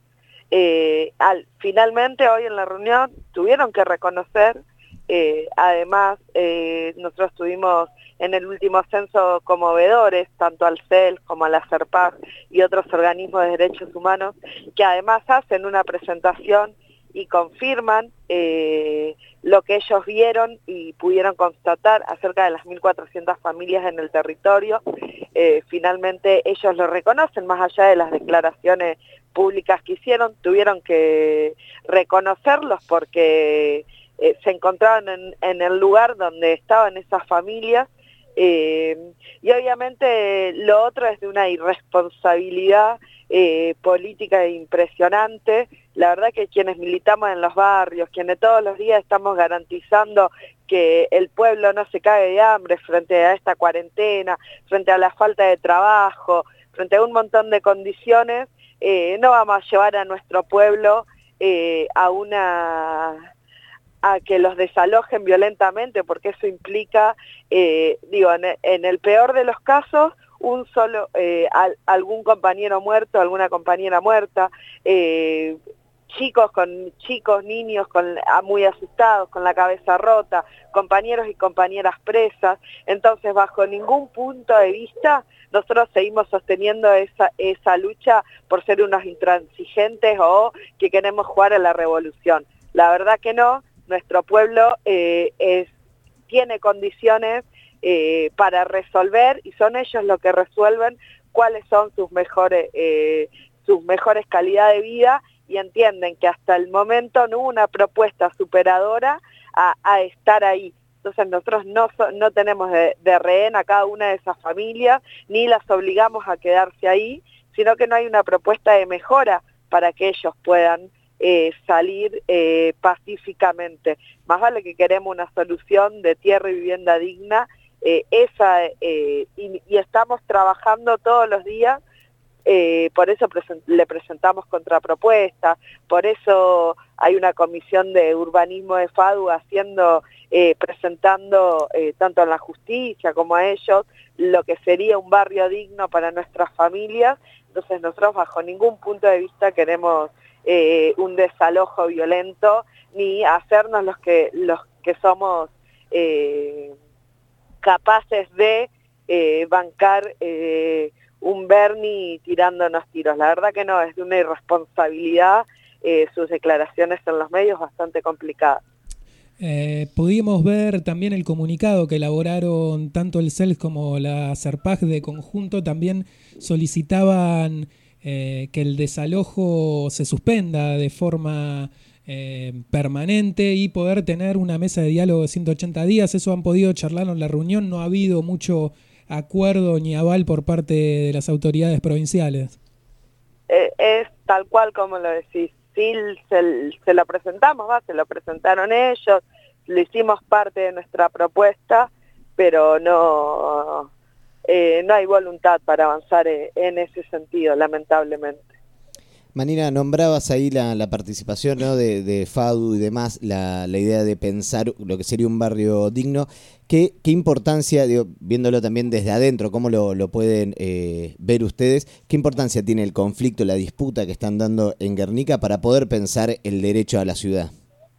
Eh, al, finalmente hoy en la reunión tuvieron que reconocer, eh, además eh, nosotros tuvimos en el último censo como veedores, tanto al C E L como a la CERPAC y otros organismos de derechos humanos, que además hacen una presentación y confirman eh, lo que ellos vieron y pudieron constatar acerca de las mil cuatrocientas familias en el territorio. Eh, finalmente ellos lo reconocen, más allá de las declaraciones públicas que hicieron, tuvieron que reconocerlos porque eh, se encontraban en, en el lugar donde estaban esas familias. Eh, y obviamente lo otro es de una irresponsabilidad eh, política impresionante. La verdad que quienes militamos en los barrios, quienes todos los días estamos garantizando que el pueblo no se cague de hambre frente a esta cuarentena, frente a la falta de trabajo, frente a un montón de condiciones, eh, no vamos a llevar a nuestro pueblo eh, a una... a que los desalojen violentamente, porque eso implica, eh, digo, en, en el peor de los casos, un solo, eh, al, algún compañero muerto, alguna compañera muerta, eh, chicos con chicos, niños con, muy asustados, con la cabeza rota, compañeros y compañeras presas. Entonces, bajo ningún punto de vista, nosotros seguimos sosteniendo esa, esa lucha por ser unos intransigentes o que queremos jugar a la revolución. La verdad que no. Nuestro pueblo eh, es, tiene condiciones eh, para resolver y son ellos los que resuelven cuáles son sus mejores, eh, sus mejores calidades de vida y entienden que hasta el momento no hubo una propuesta superadora a, a estar ahí. Entonces nosotros no, no tenemos de, de rehén a cada una de esas familias ni las obligamos a quedarse ahí, sino que no hay una propuesta de mejora para que ellos puedan Eh, salir eh, pacíficamente. Más vale que queremos una solución de tierra y vivienda digna, eh, esa eh, y, y estamos trabajando todos los días, eh, por eso present le presentamos contrapropuestas, por eso hay una comisión de urbanismo de FADU haciendo, eh, presentando eh, tanto en la justicia como a ellos lo que sería un barrio digno para nuestras familias. Entonces nosotros bajo ningún punto de vista queremos Eh, un desalojo violento, ni hacernos los que, los que somos eh, capaces de eh, bancar eh, un Bernie tirándonos tiros. La verdad que no, es de una irresponsabilidad eh, sus declaraciones en los medios bastante complicadas. Eh, pudimos ver también el comunicado que elaboraron tanto el C E L S como la CERPAG de conjunto, también solicitaban eh, que el desalojo se suspenda de forma eh, permanente y poder tener una mesa de diálogo de ciento ochenta días. Eso han podido charlarlo en la reunión, no ha habido mucho acuerdo ni aval por parte de las autoridades provinciales. Eh, es tal cual como lo decís. Sí, se, se lo presentamos, ¿va? Se lo presentaron ellos, lo hicimos parte de nuestra propuesta, pero no, eh, no hay voluntad para avanzar en ese sentido, lamentablemente. Manina, nombrabas ahí la, la participación, ¿no?, de, de FADU y demás, la, la idea de pensar lo que sería un barrio digno. ¿Qué, qué importancia, digo, viéndolo también desde adentro, cómo lo, lo pueden eh, ver ustedes, qué importancia tiene el conflicto, la disputa que están dando en Guernica para poder pensar el derecho a la ciudad?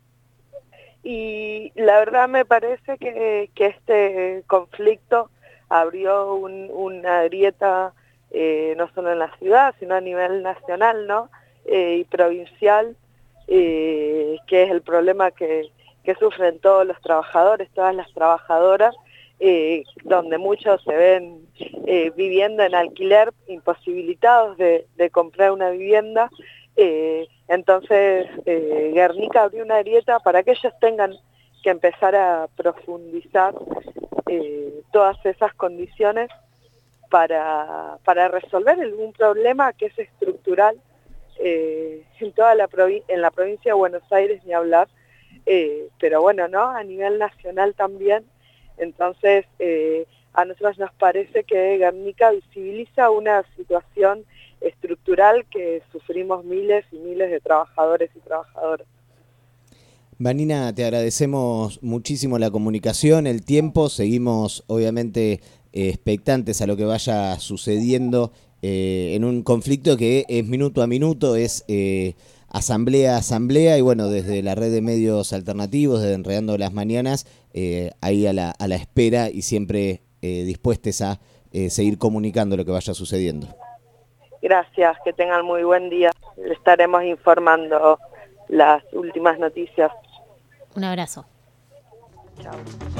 Y la verdad me parece que, que este conflicto abrió un, una grieta Eh, no solo en la ciudad, sino a nivel nacional, ¿no? Eh, y provincial, eh, que es el problema que, que sufren todos los trabajadores, todas las trabajadoras, eh, donde muchos se ven eh, viviendo en alquiler, imposibilitados de, de comprar una vivienda. Eh, entonces, eh, Guernica abrió una grieta para que ellos tengan que empezar a profundizar eh, todas esas condiciones para, para resolver algún problema que es estructural eh, en toda la provi- en la provincia de Buenos Aires, ni hablar, eh, pero bueno, ¿no? A nivel nacional también. Entonces, eh, a nosotros nos parece que Guernica visibiliza una situación estructural que sufrimos miles y miles de trabajadores y trabajadoras. Vanina, te agradecemos muchísimo la comunicación, el tiempo, seguimos obviamente eh, expectantes a lo que vaya sucediendo eh, en un conflicto que es minuto a minuto, es eh, asamblea a asamblea, y bueno, desde la red de medios alternativos, desde Enredando las Mañanas, eh, ahí a la, a la espera y siempre eh, dispuestos a eh, seguir comunicando lo que vaya sucediendo. Gracias, que tengan muy buen día. Le estaremos informando las últimas noticias. Un abrazo. Chao.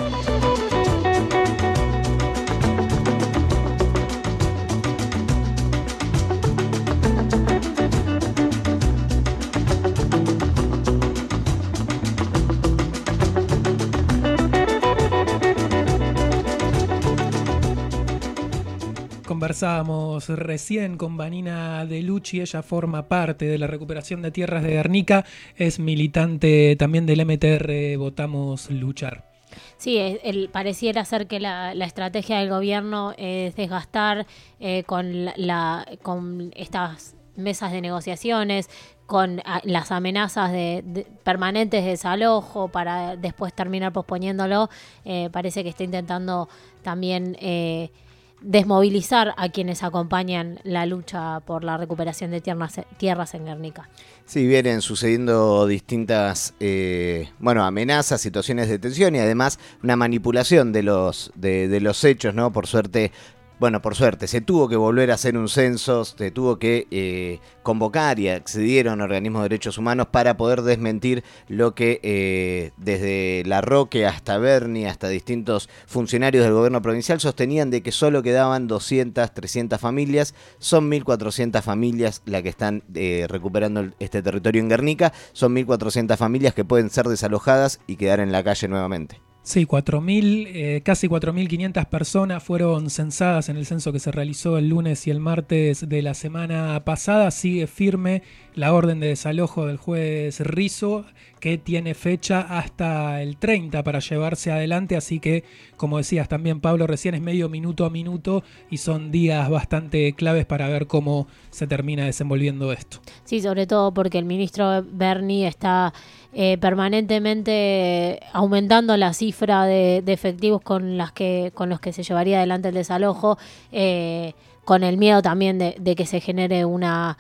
Conversábamos recién con Vanina De Lucci, ella forma parte de la recuperación de tierras de Guernica, es militante también del M T R Votamos Luchar. Sí, el, pareciera ser que la, la estrategia del gobierno es desgastar eh, con, la, con estas mesas de negociaciones, con a, las amenazas de, de permanentes de desalojo para después terminar posponiéndolo. Eh, parece que está intentando también Eh, desmovilizar a quienes acompañan la lucha por la recuperación de tierras, tierras en Guernica. Sí, vienen sucediendo distintas eh, bueno, amenazas, situaciones de tensión y además una manipulación de los, de, de los hechos, ¿no? Por suerte, bueno, por suerte, se tuvo que volver a hacer un censo, se tuvo que eh, convocar y accedieron organismos de derechos humanos para poder desmentir lo que eh, desde Larroque hasta Berni, hasta distintos funcionarios del gobierno provincial sostenían de que solo quedaban doscientas, trescientas familias. Son mil cuatrocientas familias las que están eh, recuperando este territorio en Guernica, son mil cuatrocientas familias que pueden ser desalojadas y quedar en la calle nuevamente. Sí, cuatro mil, eh, casi cuatro mil quinientas personas fueron censadas en el censo que se realizó el lunes y el martes de la semana pasada. Sigue firme la orden de desalojo del juez Rizzo, que tiene fecha hasta el treinta para llevarse adelante, así que, como decías también Pablo recién, es medio minuto a minuto y son días bastante claves para ver cómo se termina desenvolviendo esto. Sí, sobre todo porque el ministro Berni está eh, permanentemente aumentando la cifra de, de efectivos con las que con los que se llevaría adelante el desalojo, eh, con el miedo también de, de que se genere una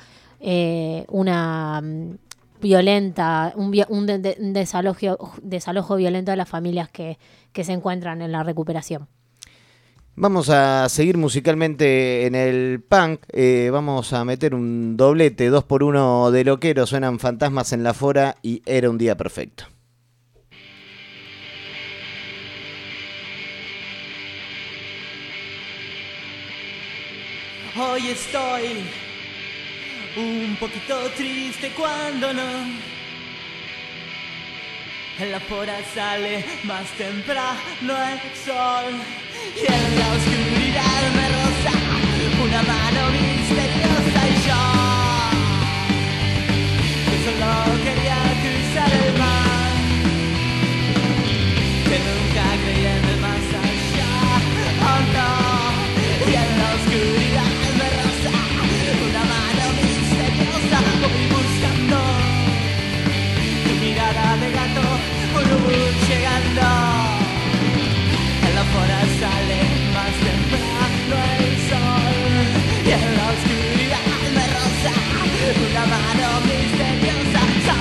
eh, una um, violenta, un, un, de, de, un desalojo, desalojo violento de las familias que, que se encuentran en la recuperación. Vamos a seguir musicalmente en el punk, eh, vamos a meter un doblete, dos por uno de loquero, suenan Fantasmas en la Fora y Era un día perfecto. Hoy estoy un poquito triste cuando no en la fora sale más temprano el sol y en la oscuridad me roza una mano misteriosa y yo que solo quería cruzar el mar, que nunca creí en el más allá, oh no, y en la oscuridad me roza una mano misteriosa, voy buscando tu mirada de gato, voy llegando. En la fora sale más temprano el sol y en la oscuridad me roza una mano misteriosa.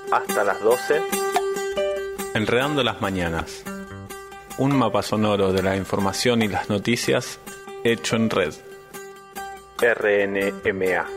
hasta las doce, Enredando las Mañanas. Un mapa sonoro de la información y las noticias hecho en red. R N M A.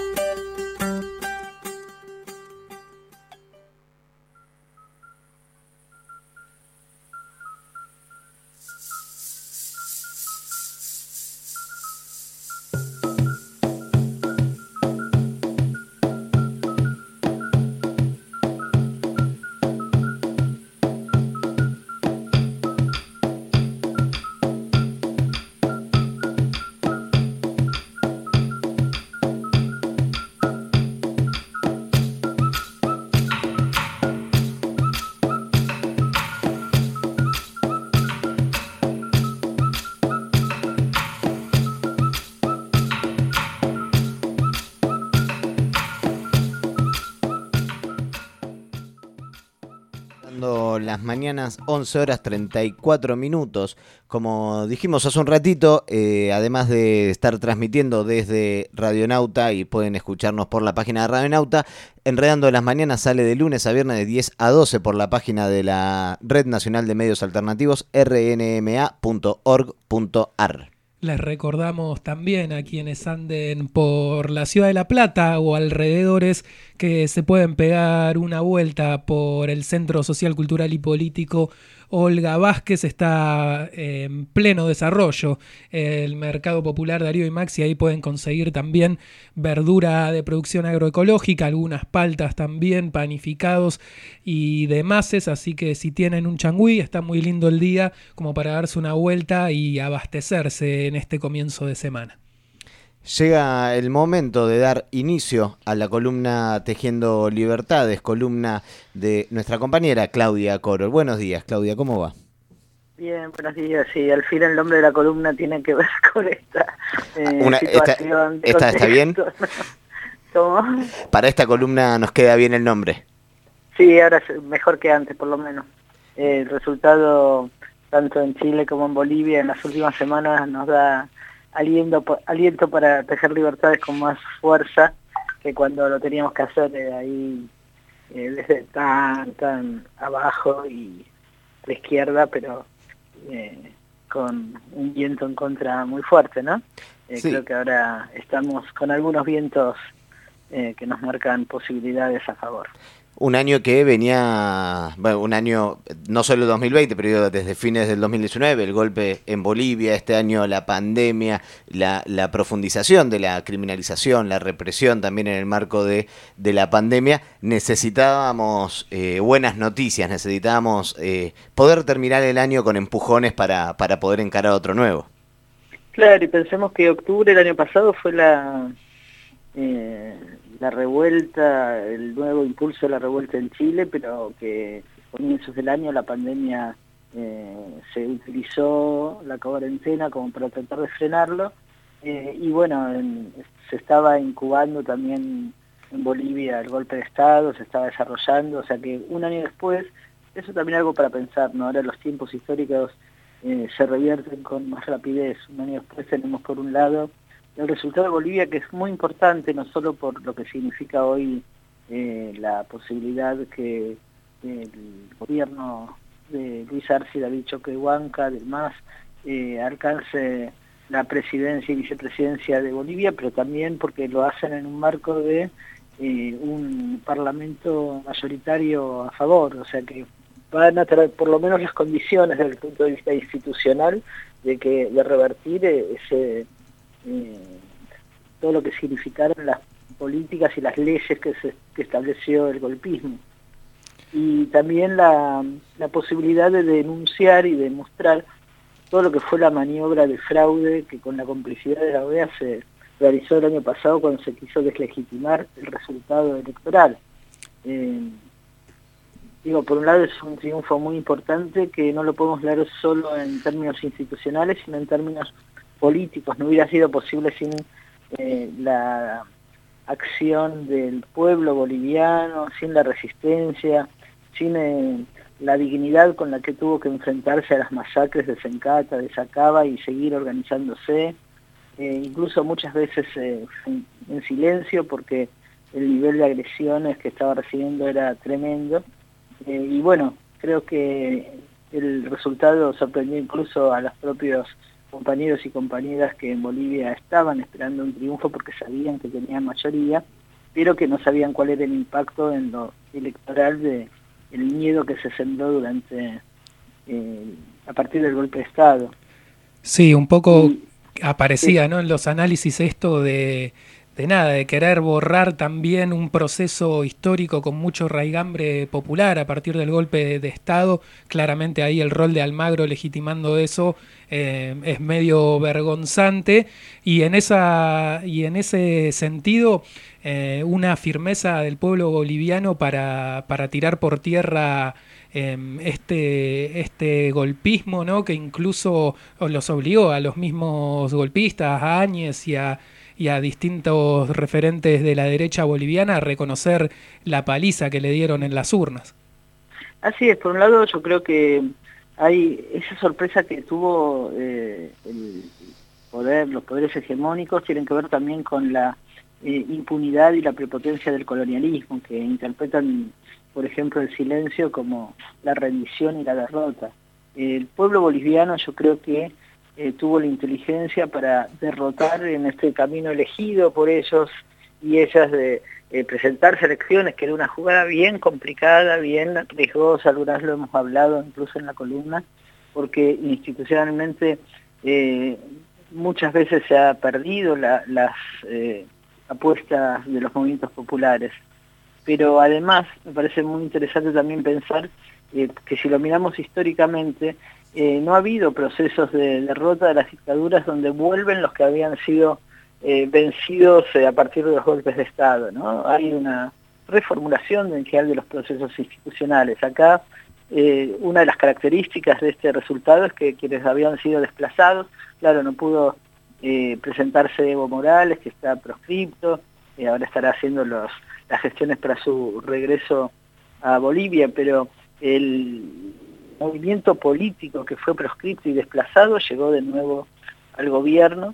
Las mañanas, once horas treinta y cuatro minutos. Como dijimos hace un ratito, eh, además de estar transmitiendo desde Radionauta, y pueden escucharnos por la página de Radionauta, Enredando las Mañanas sale de lunes a viernes de diez a doce por la página de la Red Nacional de Medios Alternativos, r n m a punto org punto a r. Les recordamos también a quienes anden por la ciudad de La Plata o alrededores que se pueden pegar una vuelta por el Centro Social, Cultural y Político Olga Vázquez. Está en pleno desarrollo el Mercado Popular Darío y Maxi. Ahí pueden conseguir también verdura de producción agroecológica, algunas paltas también, panificados y demás. Así que si tienen un changüí, está muy lindo el día como para darse una vuelta y abastecerse en este comienzo de semana. Llega el momento de dar inicio a la columna Tejiendo Libertades, columna de nuestra compañera Claudia Corol. Buenos días, Claudia, ¿cómo va? Bien, buenos días. Sí, al fin el nombre de la columna tiene que ver con esta eh, Una, situación. Esta, esta está bien. ¿Cómo? Para esta columna nos queda bien el nombre. Sí, ahora es mejor que antes, por lo menos. Eh, el resultado, tanto en Chile como en Bolivia, en las últimas semanas nos da aliento, aliento para tejer libertades con más fuerza que cuando lo teníamos que hacer eh, ahí eh, desde tan, tan abajo y a la izquierda, pero eh, con un viento en contra muy fuerte, ¿no? Eh, sí. Creo que ahora estamos con algunos vientos eh, que nos marcan posibilidades a favor. Un año que venía, bueno, un año, no solo el dos mil veinte, pero desde fines del dos mil diecinueve, el golpe en Bolivia, este año la pandemia, la, la profundización de la criminalización, la represión también en el marco de, de la pandemia. Necesitábamos eh, buenas noticias, necesitábamos eh, poder terminar el año con empujones para, para poder encarar otro nuevo. Claro, y pensemos que octubre del año pasado fue la... Eh, la revuelta, el nuevo impulso de la revuelta en Chile, pero que a comienzos del año la pandemia eh, se utilizó la cuarentena como para tratar de frenarlo, eh, y bueno, en, se estaba incubando también en Bolivia el golpe de Estado, se estaba desarrollando, o sea que un año después, eso también es algo para pensar, ¿no? Ahora los tiempos históricos eh, se revierten con más rapidez. Un año después tenemos por un lado el resultado de Bolivia, que es muy importante, no solo por lo que significa hoy eh, la posibilidad que el gobierno de Luis Arce y David Choquehuanca, además, eh, alcance la presidencia y vicepresidencia de Bolivia, pero también porque lo hacen en un marco de eh, un parlamento mayoritario a favor, o sea que van a tener por lo menos las condiciones desde el punto de vista institucional de que de revertir ese... Eh, todo lo que significaron las políticas y las leyes que se que estableció el golpismo, y también la, la posibilidad de denunciar y demostrar todo lo que fue la maniobra de fraude que con la complicidad de la O E A se realizó el año pasado cuando se quiso deslegitimar el resultado electoral. Eh, digo, por un lado es un triunfo muy importante que no lo podemos leer solo en términos institucionales, sino en términos políticos. No hubiera sido posible sin eh, la acción del pueblo boliviano, sin la resistencia, sin eh, la dignidad con la que tuvo que enfrentarse a las masacres de Sencata, de Sacaba y seguir organizándose, eh, incluso muchas veces eh, en, en silencio, porque el nivel de agresiones que estaba recibiendo era tremendo. Eh, y bueno, creo que el resultado sorprendió incluso a los propios compañeros y compañeras que en Bolivia estaban esperando un triunfo porque sabían que tenían mayoría, pero que no sabían cuál era el impacto en lo electoral de el miedo que se sembró durante eh, a partir del golpe de Estado. Sí, un poco y, aparecía, sí. ¿no?, en los análisis esto de, de nada, de querer borrar también un proceso histórico con mucho raigambre popular a partir del golpe de, de Estado. Claramente ahí el rol de Almagro legitimando eso eh, es medio vergonzante, y en esa y en ese sentido eh, una firmeza del pueblo boliviano para, para tirar por tierra eh, este, este golpismo, ¿no?, que incluso los obligó a los mismos golpistas, a Áñez y a y a distintos referentes de la derecha boliviana a reconocer la paliza que le dieron en las urnas. Así es, por un lado yo creo que hay esa sorpresa que tuvo eh, el poder, los poderes hegemónicos, tienen que ver también con la eh, impunidad y la prepotencia del colonialismo, que interpretan, por ejemplo, el silencio como la rendición y la derrota. El pueblo boliviano yo creo que Eh, tuvo la inteligencia para derrotar en este camino elegido por ellos y ellas de eh, presentarse elecciones, que era una jugada bien complicada, bien riesgosa, algunas lo hemos hablado incluso en la columna, porque institucionalmente eh, muchas veces se ha perdido la, las eh, apuestas de los movimientos populares. Pero además me parece muy interesante también pensar eh, que si lo miramos históricamente, Eh, no ha habido procesos de derrota de las dictaduras donde vuelven los que habían sido eh, vencidos eh, a partir de los golpes de Estado, ¿no? Hay una reformulación en general de los procesos institucionales. Acá eh, una de las características de este resultado es que quienes habían sido desplazados, claro, no pudo eh, presentarse Evo Morales, que está proscripto, eh, ahora estará haciendo los, las gestiones para su regreso a Bolivia, pero el movimiento político que fue proscripto y desplazado llegó de nuevo al gobierno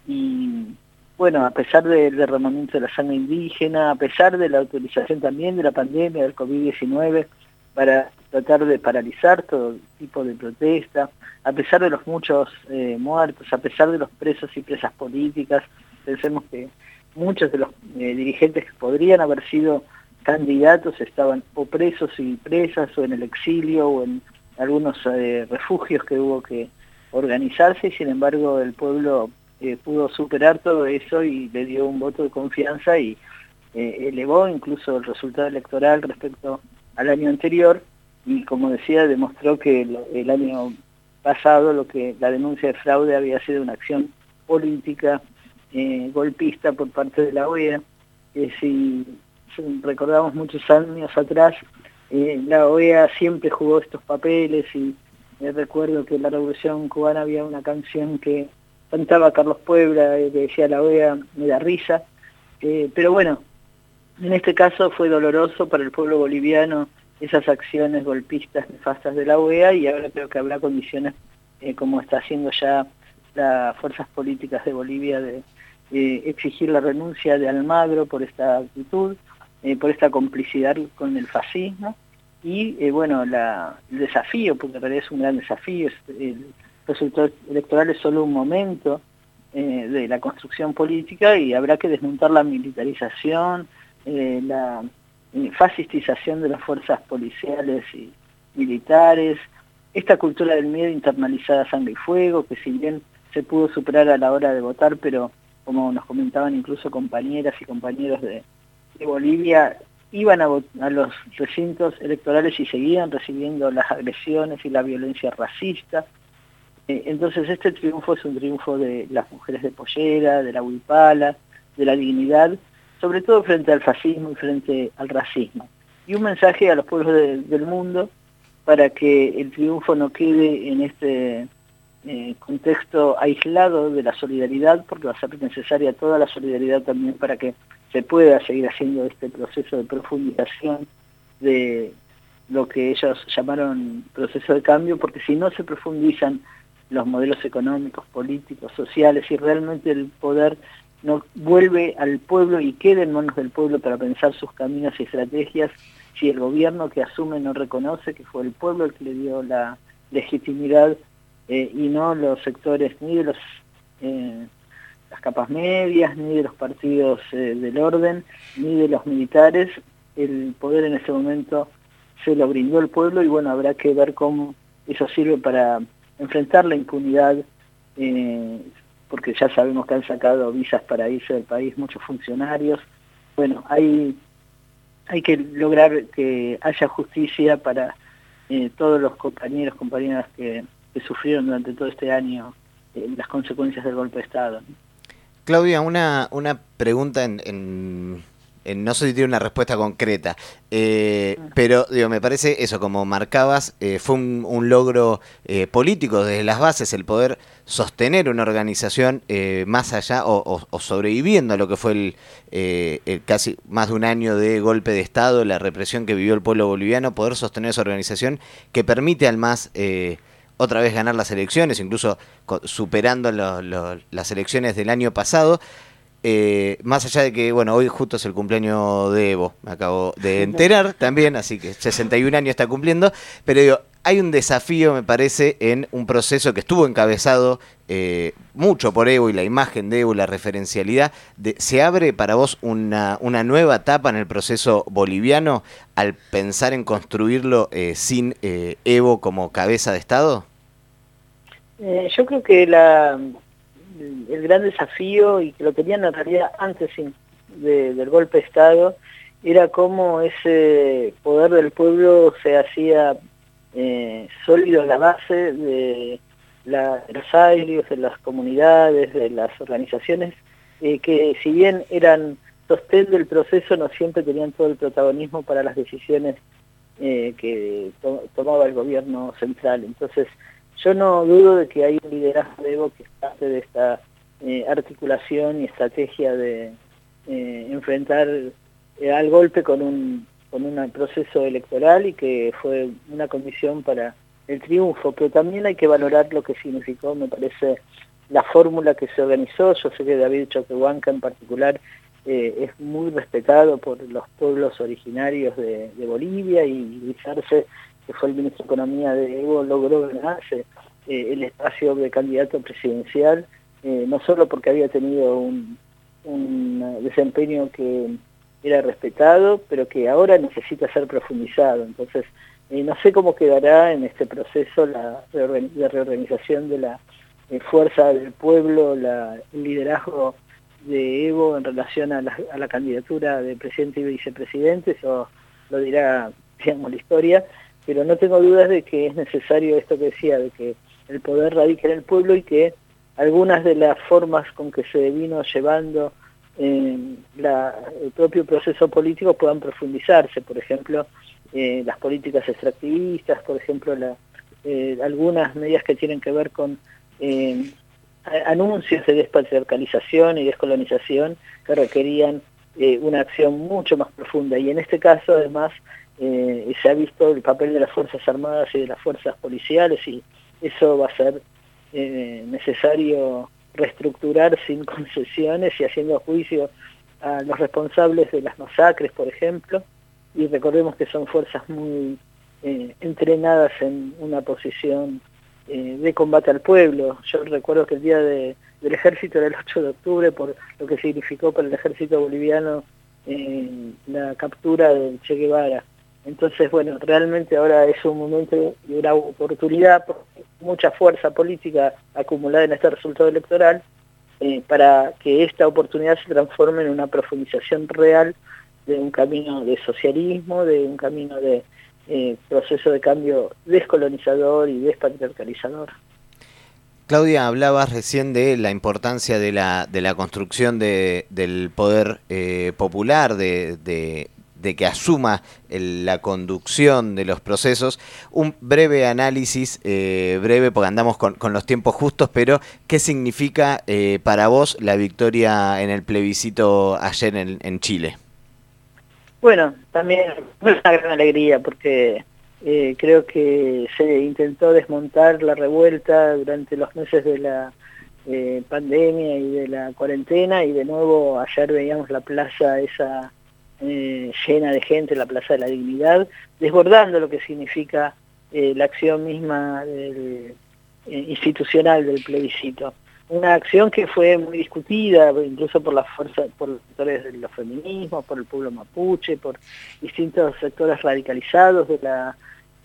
y, bueno, a pesar del derramamiento de la sangre indígena, a pesar de la autorización también de la pandemia del COVID diecinueve para tratar de paralizar todo tipo de protesta, a pesar de los muchos eh, muertos, a pesar de los presos y presas políticas, pensemos que muchos de los eh, dirigentes que podrían haber sido candidatos estaban o presos y presas o en el exilio o en algunos eh, refugios que hubo que organizarse, y sin embargo el pueblo eh, pudo superar todo eso y le dio un voto de confianza y eh, elevó incluso el resultado electoral respecto al año anterior, y como decía, demostró que el, el año pasado lo que la denuncia de fraude había sido una acción política eh, golpista por parte de la O E A. Eh, si, si recordamos muchos años atrás, Eh, la O E A siempre jugó estos papeles y eh, recuerdo que en la Revolución Cubana había una canción que cantaba Carlos Puebla y que decía la O E A me da risa, eh, pero bueno, en este caso fue doloroso para el pueblo boliviano esas acciones golpistas nefastas de la O E A, y ahora creo que habrá condiciones eh, como está haciendo ya las fuerzas políticas de Bolivia de eh, exigir la renuncia de Almagro por esta actitud, Eh, por esta complicidad con el fascismo, y eh, bueno, la, el desafío, porque en realidad es un gran desafío, es, el resultado electoral es solo un momento eh, de la construcción política, y habrá que desmontar la militarización, eh, la eh, fascistización de las fuerzas policiales y militares, esta cultura del miedo internalizada a sangre y fuego, que si bien se pudo superar a la hora de votar, pero como nos comentaban incluso compañeras y compañeros de de Bolivia, iban a, a los recintos electorales y seguían recibiendo las agresiones y la violencia racista. Eh, entonces este triunfo es un triunfo de las mujeres de pollera, de la huipala, de la dignidad, sobre todo frente al fascismo y frente al racismo. Y un mensaje a los pueblos de, del mundo para que el triunfo no quede en este eh, contexto aislado de la solidaridad, porque va a ser necesaria toda la solidaridad también para que se pueda seguir haciendo este proceso de profundización de lo que ellos llamaron proceso de cambio, porque si no se profundizan los modelos económicos, políticos, sociales, y realmente el poder no vuelve al pueblo y queda en manos del pueblo para pensar sus caminos y estrategias, si el gobierno que asume no reconoce que fue el pueblo el que le dio la legitimidad eh, y no los sectores ni de los eh, las capas medias, ni de los partidos eh, del orden, ni de los militares. El poder en ese momento se lo brindó el pueblo y bueno, habrá que ver cómo eso sirve para enfrentar la impunidad, eh, porque ya sabemos que han sacado visas para irse del país muchos funcionarios. Bueno, hay, hay que lograr que haya justicia para eh, todos los compañeros, compañeras que, que sufrieron durante todo este año eh, las consecuencias del golpe de Estado. Claudia, una, una pregunta en, en, en... no sé si tiene una respuesta concreta, eh, pero digo, me parece eso, como marcabas, eh, fue un, un logro eh, político desde las bases el poder sostener una organización eh, más allá o, o, o sobreviviendo a lo que fue el, eh, el casi más de un año de golpe de Estado, la represión que vivió el pueblo boliviano, poder sostener esa organización que permite al MAS eh, otra vez ganar las elecciones, incluso superando lo, lo, las elecciones del año pasado, eh, más allá de que, bueno, hoy justo es el cumpleaños de Evo, me acabo de enterar también, así que sesenta y un años está cumpliendo, pero digo, hay un desafío, me parece, en un proceso que estuvo encabezado eh, mucho por Evo y la imagen de Evo, la referencialidad. De, ¿se abre para vos una, una nueva etapa en el proceso boliviano al pensar en construirlo eh, sin eh, Evo como cabeza de Estado? Eh, yo creo que la, el gran desafío, y que lo tenían en realidad antes de, del golpe de Estado, era cómo ese poder del pueblo se hacía Eh, sólido en la base de, la, de los aires, de las comunidades, de las organizaciones, eh, que si bien eran sostén del proceso, no siempre tenían todo el protagonismo para las decisiones eh, que to tomaba el gobierno central. Entonces, yo no dudo de que hay un liderazgo de Evo que es parte de esta eh, articulación y estrategia de eh, enfrentar eh, al golpe con un con un proceso electoral y que fue una condición para el triunfo, pero también hay que valorar lo que significó, me parece, la fórmula que se organizó. Yo sé que David Choquehuanca en particular eh, es muy respetado por los pueblos originarios de, de Bolivia, y Luis Arce, que fue el ministro de Economía de Evo, logró ganarse eh, el espacio de candidato presidencial, eh, no solo porque había tenido un, un desempeño que era respetado, pero que ahora necesita ser profundizado. Entonces, eh, no sé cómo quedará en este proceso la, la reorganización de la eh, fuerza del pueblo, la, el liderazgo de Evo en relación a la, a la candidatura de presidente y vicepresidente. Eso lo dirá, digamos, la historia, pero no tengo dudas de que es necesario esto que decía, de que el poder radica en el pueblo y que algunas de las formas con que se vino llevando Eh, la, el propio proceso político puedan profundizarse, por ejemplo, eh, las políticas extractivistas, por ejemplo, la, eh, algunas medidas que tienen que ver con eh, anuncios de despatriarcalización y descolonización que requerían eh, una acción mucho más profunda, y en este caso además eh, se ha visto el papel de las Fuerzas Armadas y de las Fuerzas Policiales, y eso va a ser eh, necesario reestructurar sin concesiones y haciendo juicio a los responsables de las masacres, por ejemplo, y recordemos que son fuerzas muy eh, entrenadas en una posición eh, de combate al pueblo. Yo recuerdo que el día de, del ejército era el ocho de octubre, por lo que significó para el ejército boliviano eh, la captura del Che Guevara. Entonces, bueno, realmente ahora es un momento y una oportunidad, mucha fuerza política acumulada en este resultado electoral, eh, para que esta oportunidad se transforme en una profundización real de un camino de socialismo, de un camino de eh, proceso de cambio descolonizador y despatriarcalizador. Claudia, hablabas recién de la importancia de la, de la construcción de, del poder eh, popular, de... de de que asuma el, la conducción de los procesos. Un breve análisis, eh, breve porque andamos con, con los tiempos justos, pero ¿qué significa eh, para vos la victoria en el plebiscito ayer en, en Chile? Bueno, también es una gran alegría porque eh, creo que se intentó desmontar la revuelta durante los meses de la eh, pandemia y de la cuarentena, y de nuevo ayer veíamos la plaza esa eh, llena de gente, la Plaza de la Dignidad, desbordando lo que significa eh, la acción misma del, eh, institucional del plebiscito. Una acción que fue muy discutida, incluso por las fuerzas, por los sectores de los feminismos, por el pueblo mapuche, por distintos sectores radicalizados de la,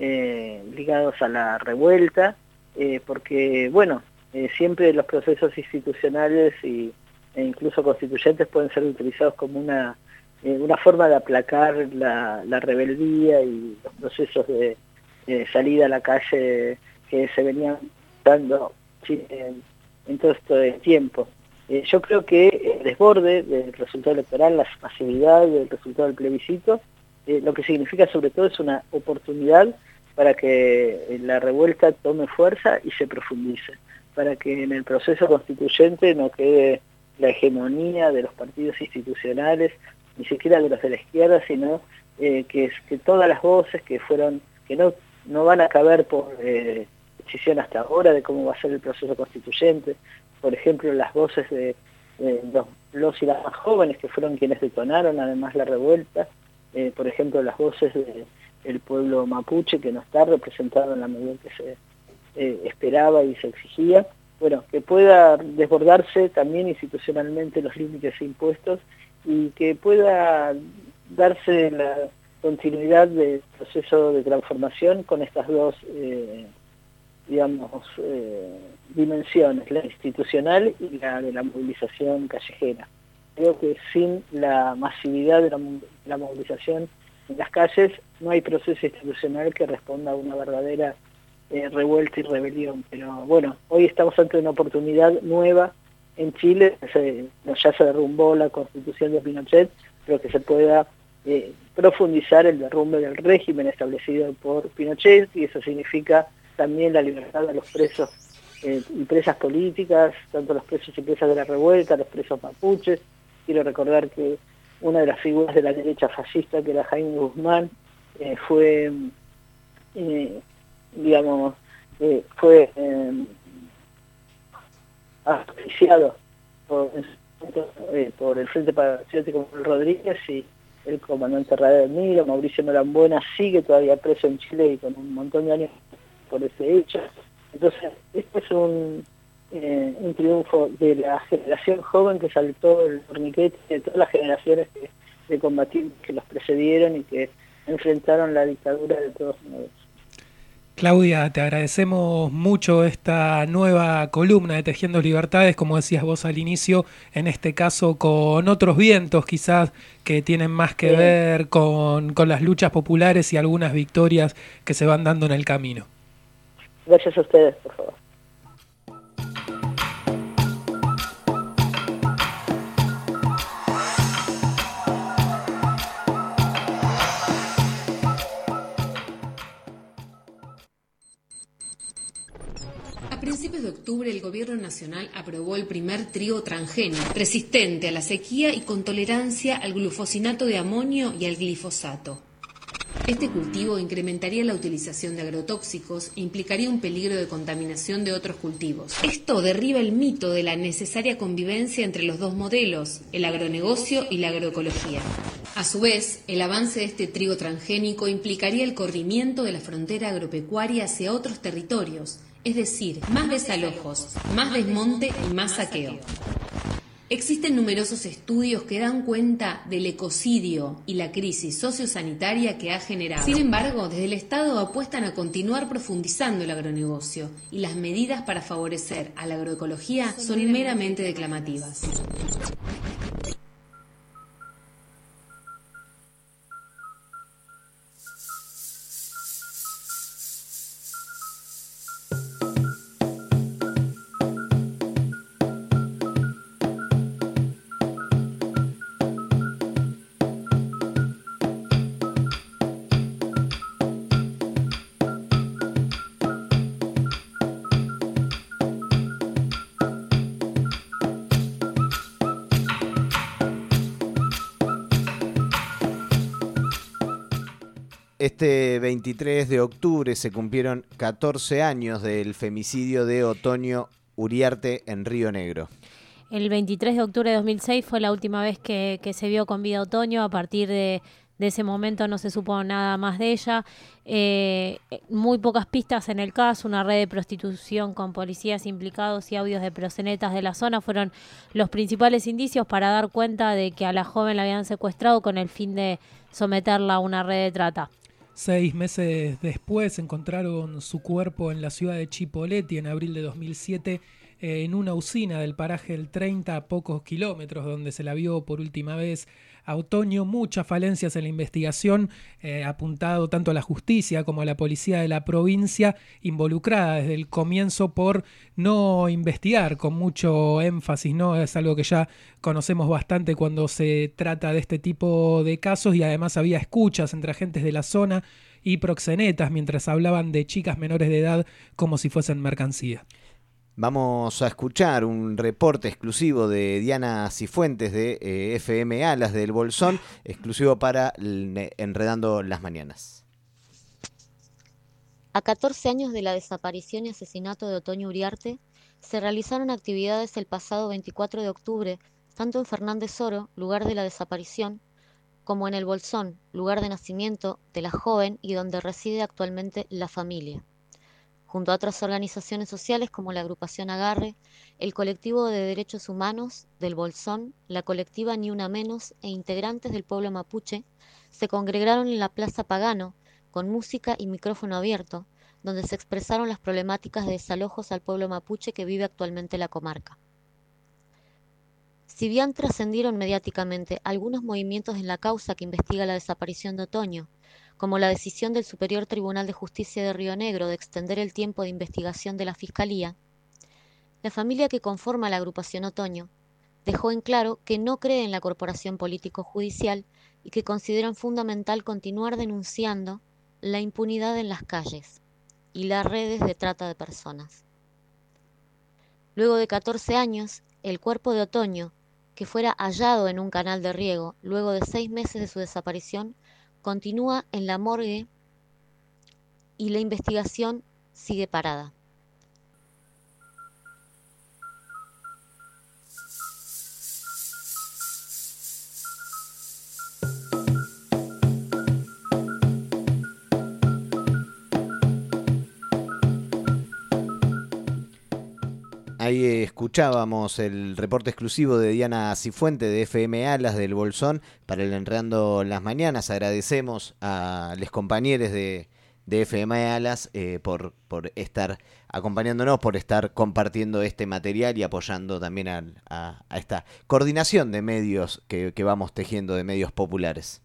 eh, ligados a la revuelta, eh, porque, bueno, eh, siempre los procesos institucionales y, e incluso constituyentes pueden ser utilizados como una, eh, una forma de aplacar la, la rebeldía y los procesos de, de salida a la calle que se venían dando sí, en, en todo este tiempo. Eh, yo creo que el desborde del resultado electoral, la masividad del resultado del plebiscito, eh, lo que significa sobre todo es una oportunidad para que la revuelta tome fuerza y se profundice, para que en el proceso constituyente no quede la hegemonía de los partidos institucionales, ni siquiera de los de la izquierda, sino eh, que, que todas las voces que fueron, que no, no van a caber por eh, decisión hasta ahora de cómo va a ser el proceso constituyente, por ejemplo las voces de, de los, los y las más jóvenes que fueron quienes detonaron además la revuelta, eh, por ejemplo las voces de, del pueblo mapuche que no está representado en la medida que se eh, esperaba y se exigía, bueno, que pueda desbordarse también institucionalmente los límites impuestos y que pueda darse la continuidad del proceso de transformación con estas dos eh, digamos, eh, dimensiones, la institucional y la de la movilización callejera. Creo que sin la masividad de la, la movilización en las calles no hay proceso institucional que responda a una verdadera eh, revuelta y rebelión. Pero bueno, hoy estamos ante una oportunidad nueva en Chile, se, ya se derrumbó la Constitución de Pinochet, pero que se pueda eh, profundizar el derrumbe del régimen establecido por Pinochet, y eso significa también la libertad de los presos eh, y presas políticas, tanto los presos y presas de la revuelta, los presos mapuches. Quiero recordar que una de las figuras de la derecha fascista, que era Jaime Guzmán, eh, fue, eh, digamos, eh, fue eh, auspiciado por, eh, por el Frente Patriótico Manuel Rodríguez, y el comandante Radel Miro. Mauricio Norambuena sigue todavía preso en Chile y con un montón de años por ese hecho. Entonces, este es un, eh, un triunfo de la generación joven que saltó el torniquete, de todas las generaciones que, de combatientes que los precedieron y que enfrentaron la dictadura de todos modos. Claudia, te agradecemos mucho esta nueva columna de Tejiendo Libertades, como decías vos al inicio, en este caso con otros vientos quizás que tienen más que sí. ver con, con las luchas populares y algunas victorias que se van dando en el camino. Gracias a ustedes, por favor. A principios de octubre, el Gobierno Nacional aprobó el primer trigo transgénico, resistente a la sequía y con tolerancia al glufosinato de amonio y al glifosato. Este cultivo incrementaría la utilización de agrotóxicos e implicaría un peligro de contaminación de otros cultivos. Esto derriba el mito de la necesaria convivencia entre los dos modelos, el agronegocio y la agroecología. A su vez, el avance de este trigo transgénico implicaría el corrimiento de la frontera agropecuaria hacia otros territorios, es decir, más desalojos, más desmonte y más saqueo. Existen numerosos estudios que dan cuenta del ecocidio y la crisis sociosanitaria que ha generado. Sin embargo, desde el Estado apuestan a continuar profundizando el agronegocio, y las medidas para favorecer a la agroecología son meramente declamativas. Este veintitrés de octubre se cumplieron catorce años del femicidio de Otonio Uriarte en Río Negro. El veintitrés de octubre de dos mil seis fue la última vez que, que se vio con vida Otoño. A partir de, de ese momento no se supo nada más de ella. Eh, muy pocas pistas en el caso, una red de prostitución con policías implicados y audios de proxenetas de la zona fueron los principales indicios para dar cuenta de que a la joven la habían secuestrado con el fin de someterla a una red de trata. Seis meses después encontraron su cuerpo en la ciudad de Chipoleti en abril de dos mil siete, eh, en una usina del paraje del treinta, a pocos kilómetros, donde se la vio por última vez a Otoño. Muchas falencias en la investigación, eh, apuntado tanto a la justicia como a la policía de la provincia, involucrada desde el comienzo por no investigar con mucho énfasis, ¿no? Es algo que ya conocemos bastante cuando se trata de este tipo de casos, y además había escuchas entre agentes de la zona y proxenetas mientras hablaban de chicas menores de edad como si fuesen mercancía. Vamos a escuchar un reporte exclusivo de Diana Cifuentes de eh, F M Alas del Bolsón, exclusivo para Enredando las Mañanas. A catorce años de la desaparición y asesinato de Otoño Uriarte, se realizaron actividades el pasado veinticuatro de octubre, tanto en Fernández Oro, lugar de la desaparición, como en el Bolsón, lugar de nacimiento de la joven y donde reside actualmente la familia. Junto a otras organizaciones sociales como la agrupación Agarre, el colectivo de derechos humanos del Bolsón, la colectiva Ni Una Menos e integrantes del pueblo mapuche, se congregaron en la Plaza Pagano con música y micrófono abierto, donde se expresaron las problemáticas de desalojos al pueblo mapuche que vive actualmente la comarca. Si bien trascendieron mediáticamente algunos movimientos en la causa que investiga la desaparición de Otoño, como la decisión del Superior Tribunal de Justicia de Río Negro de extender el tiempo de investigación de la Fiscalía, la familia que conforma la agrupación Otoño dejó en claro que no cree en la corporación político-judicial y que consideran fundamental continuar denunciando la impunidad en las calles y las redes de trata de personas. Luego de catorce años, el cuerpo de Otoño, que fuera hallado en un canal de riego luego de seis meses de su desaparición, continúa en la morgue y la investigación sigue parada. Ahí escuchábamos el reporte exclusivo de Diana Cifuente de F M Alas del Bolsón para el Enredando las Mañanas. Agradecemos a los compañeros de, de F M Alas eh, por, por estar acompañándonos, por estar compartiendo este material y apoyando también a, a, a esta coordinación de medios que, que vamos tejiendo, de medios populares.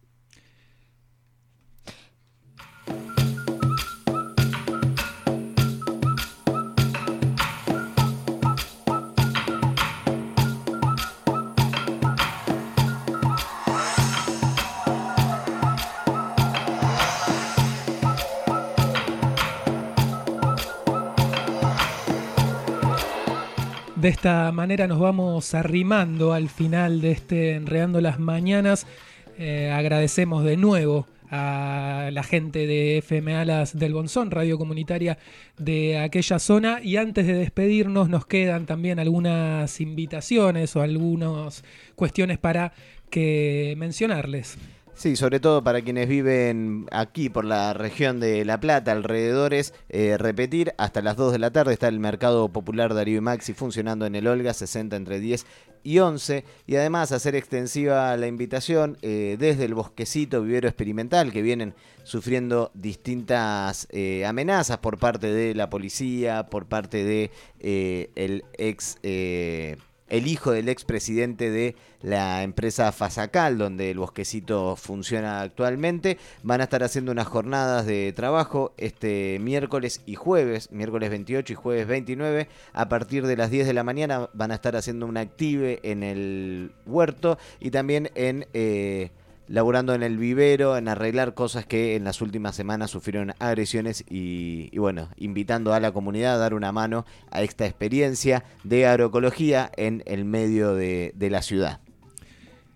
De esta manera nos vamos arrimando al final de este Enredando las Mañanas. Eh, agradecemos de nuevo a la gente de F M Alas del Bolsón, radio comunitaria de aquella zona. Y antes de despedirnos nos quedan también algunas invitaciones o algunas cuestiones para que mencionarles. Sí, sobre todo para quienes viven aquí por la región de La Plata, alrededores, eh, repetir, hasta las dos de la tarde está el Mercado Popular Darío y Maxi funcionando en el Olga, sesenta entre diez y once, y además hacer extensiva la invitación eh, desde el Bosquecito Vivero Experimental, que vienen sufriendo distintas eh, amenazas por parte de la policía, por parte de eh, el ex... Eh, el hijo del expresidente de la empresa Fasacal, donde el Bosquecito funciona actualmente. Van a estar haciendo unas jornadas de trabajo este miércoles y jueves, miércoles veintiocho y jueves veintinueve, a partir de las diez de la mañana van a estar haciendo una active en el huerto y también en... Eh, laburando en el vivero, en arreglar cosas que en las últimas semanas sufrieron agresiones y, y bueno, invitando a la comunidad a dar una mano a esta experiencia de agroecología en el medio de, de la ciudad.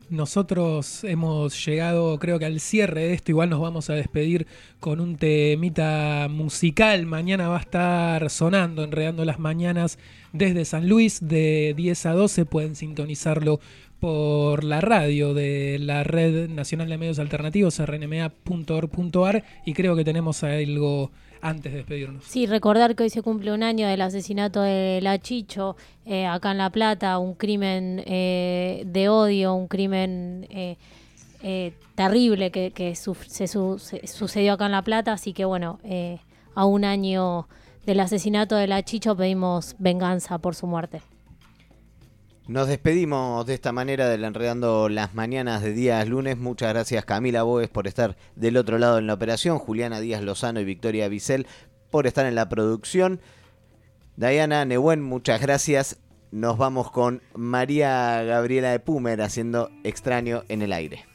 Nosotros hemos llegado, creo que al cierre de esto. Igual nos vamos a despedir con un temita musical. Mañana va a estar sonando, Enredando las Mañanas, desde San Luis, de diez a doce. Pueden sintonizarlo por la radio de la Red Nacional de Medios Alternativos, r n m a punto org punto a r, y creo que tenemos algo antes de despedirnos. Sí, recordar que hoy se cumple un año del asesinato de La Chicho, eh, acá en La Plata, un crimen eh, de odio, un crimen eh, eh, terrible que, que su, se, su, se sucedió acá en La Plata, así que bueno, eh, a un año del asesinato de La Chicho pedimos venganza por su muerte. Nos despedimos de esta manera del Enredando las Mañanas de días lunes. Muchas gracias Camila Boes por estar del otro lado en la operación, Juliana Díaz Lozano y Victoria Vicel por estar en la producción. Diana Nehuen, muchas gracias. Nos vamos con María Gabriela de Pumer haciendo Extraño en el aire.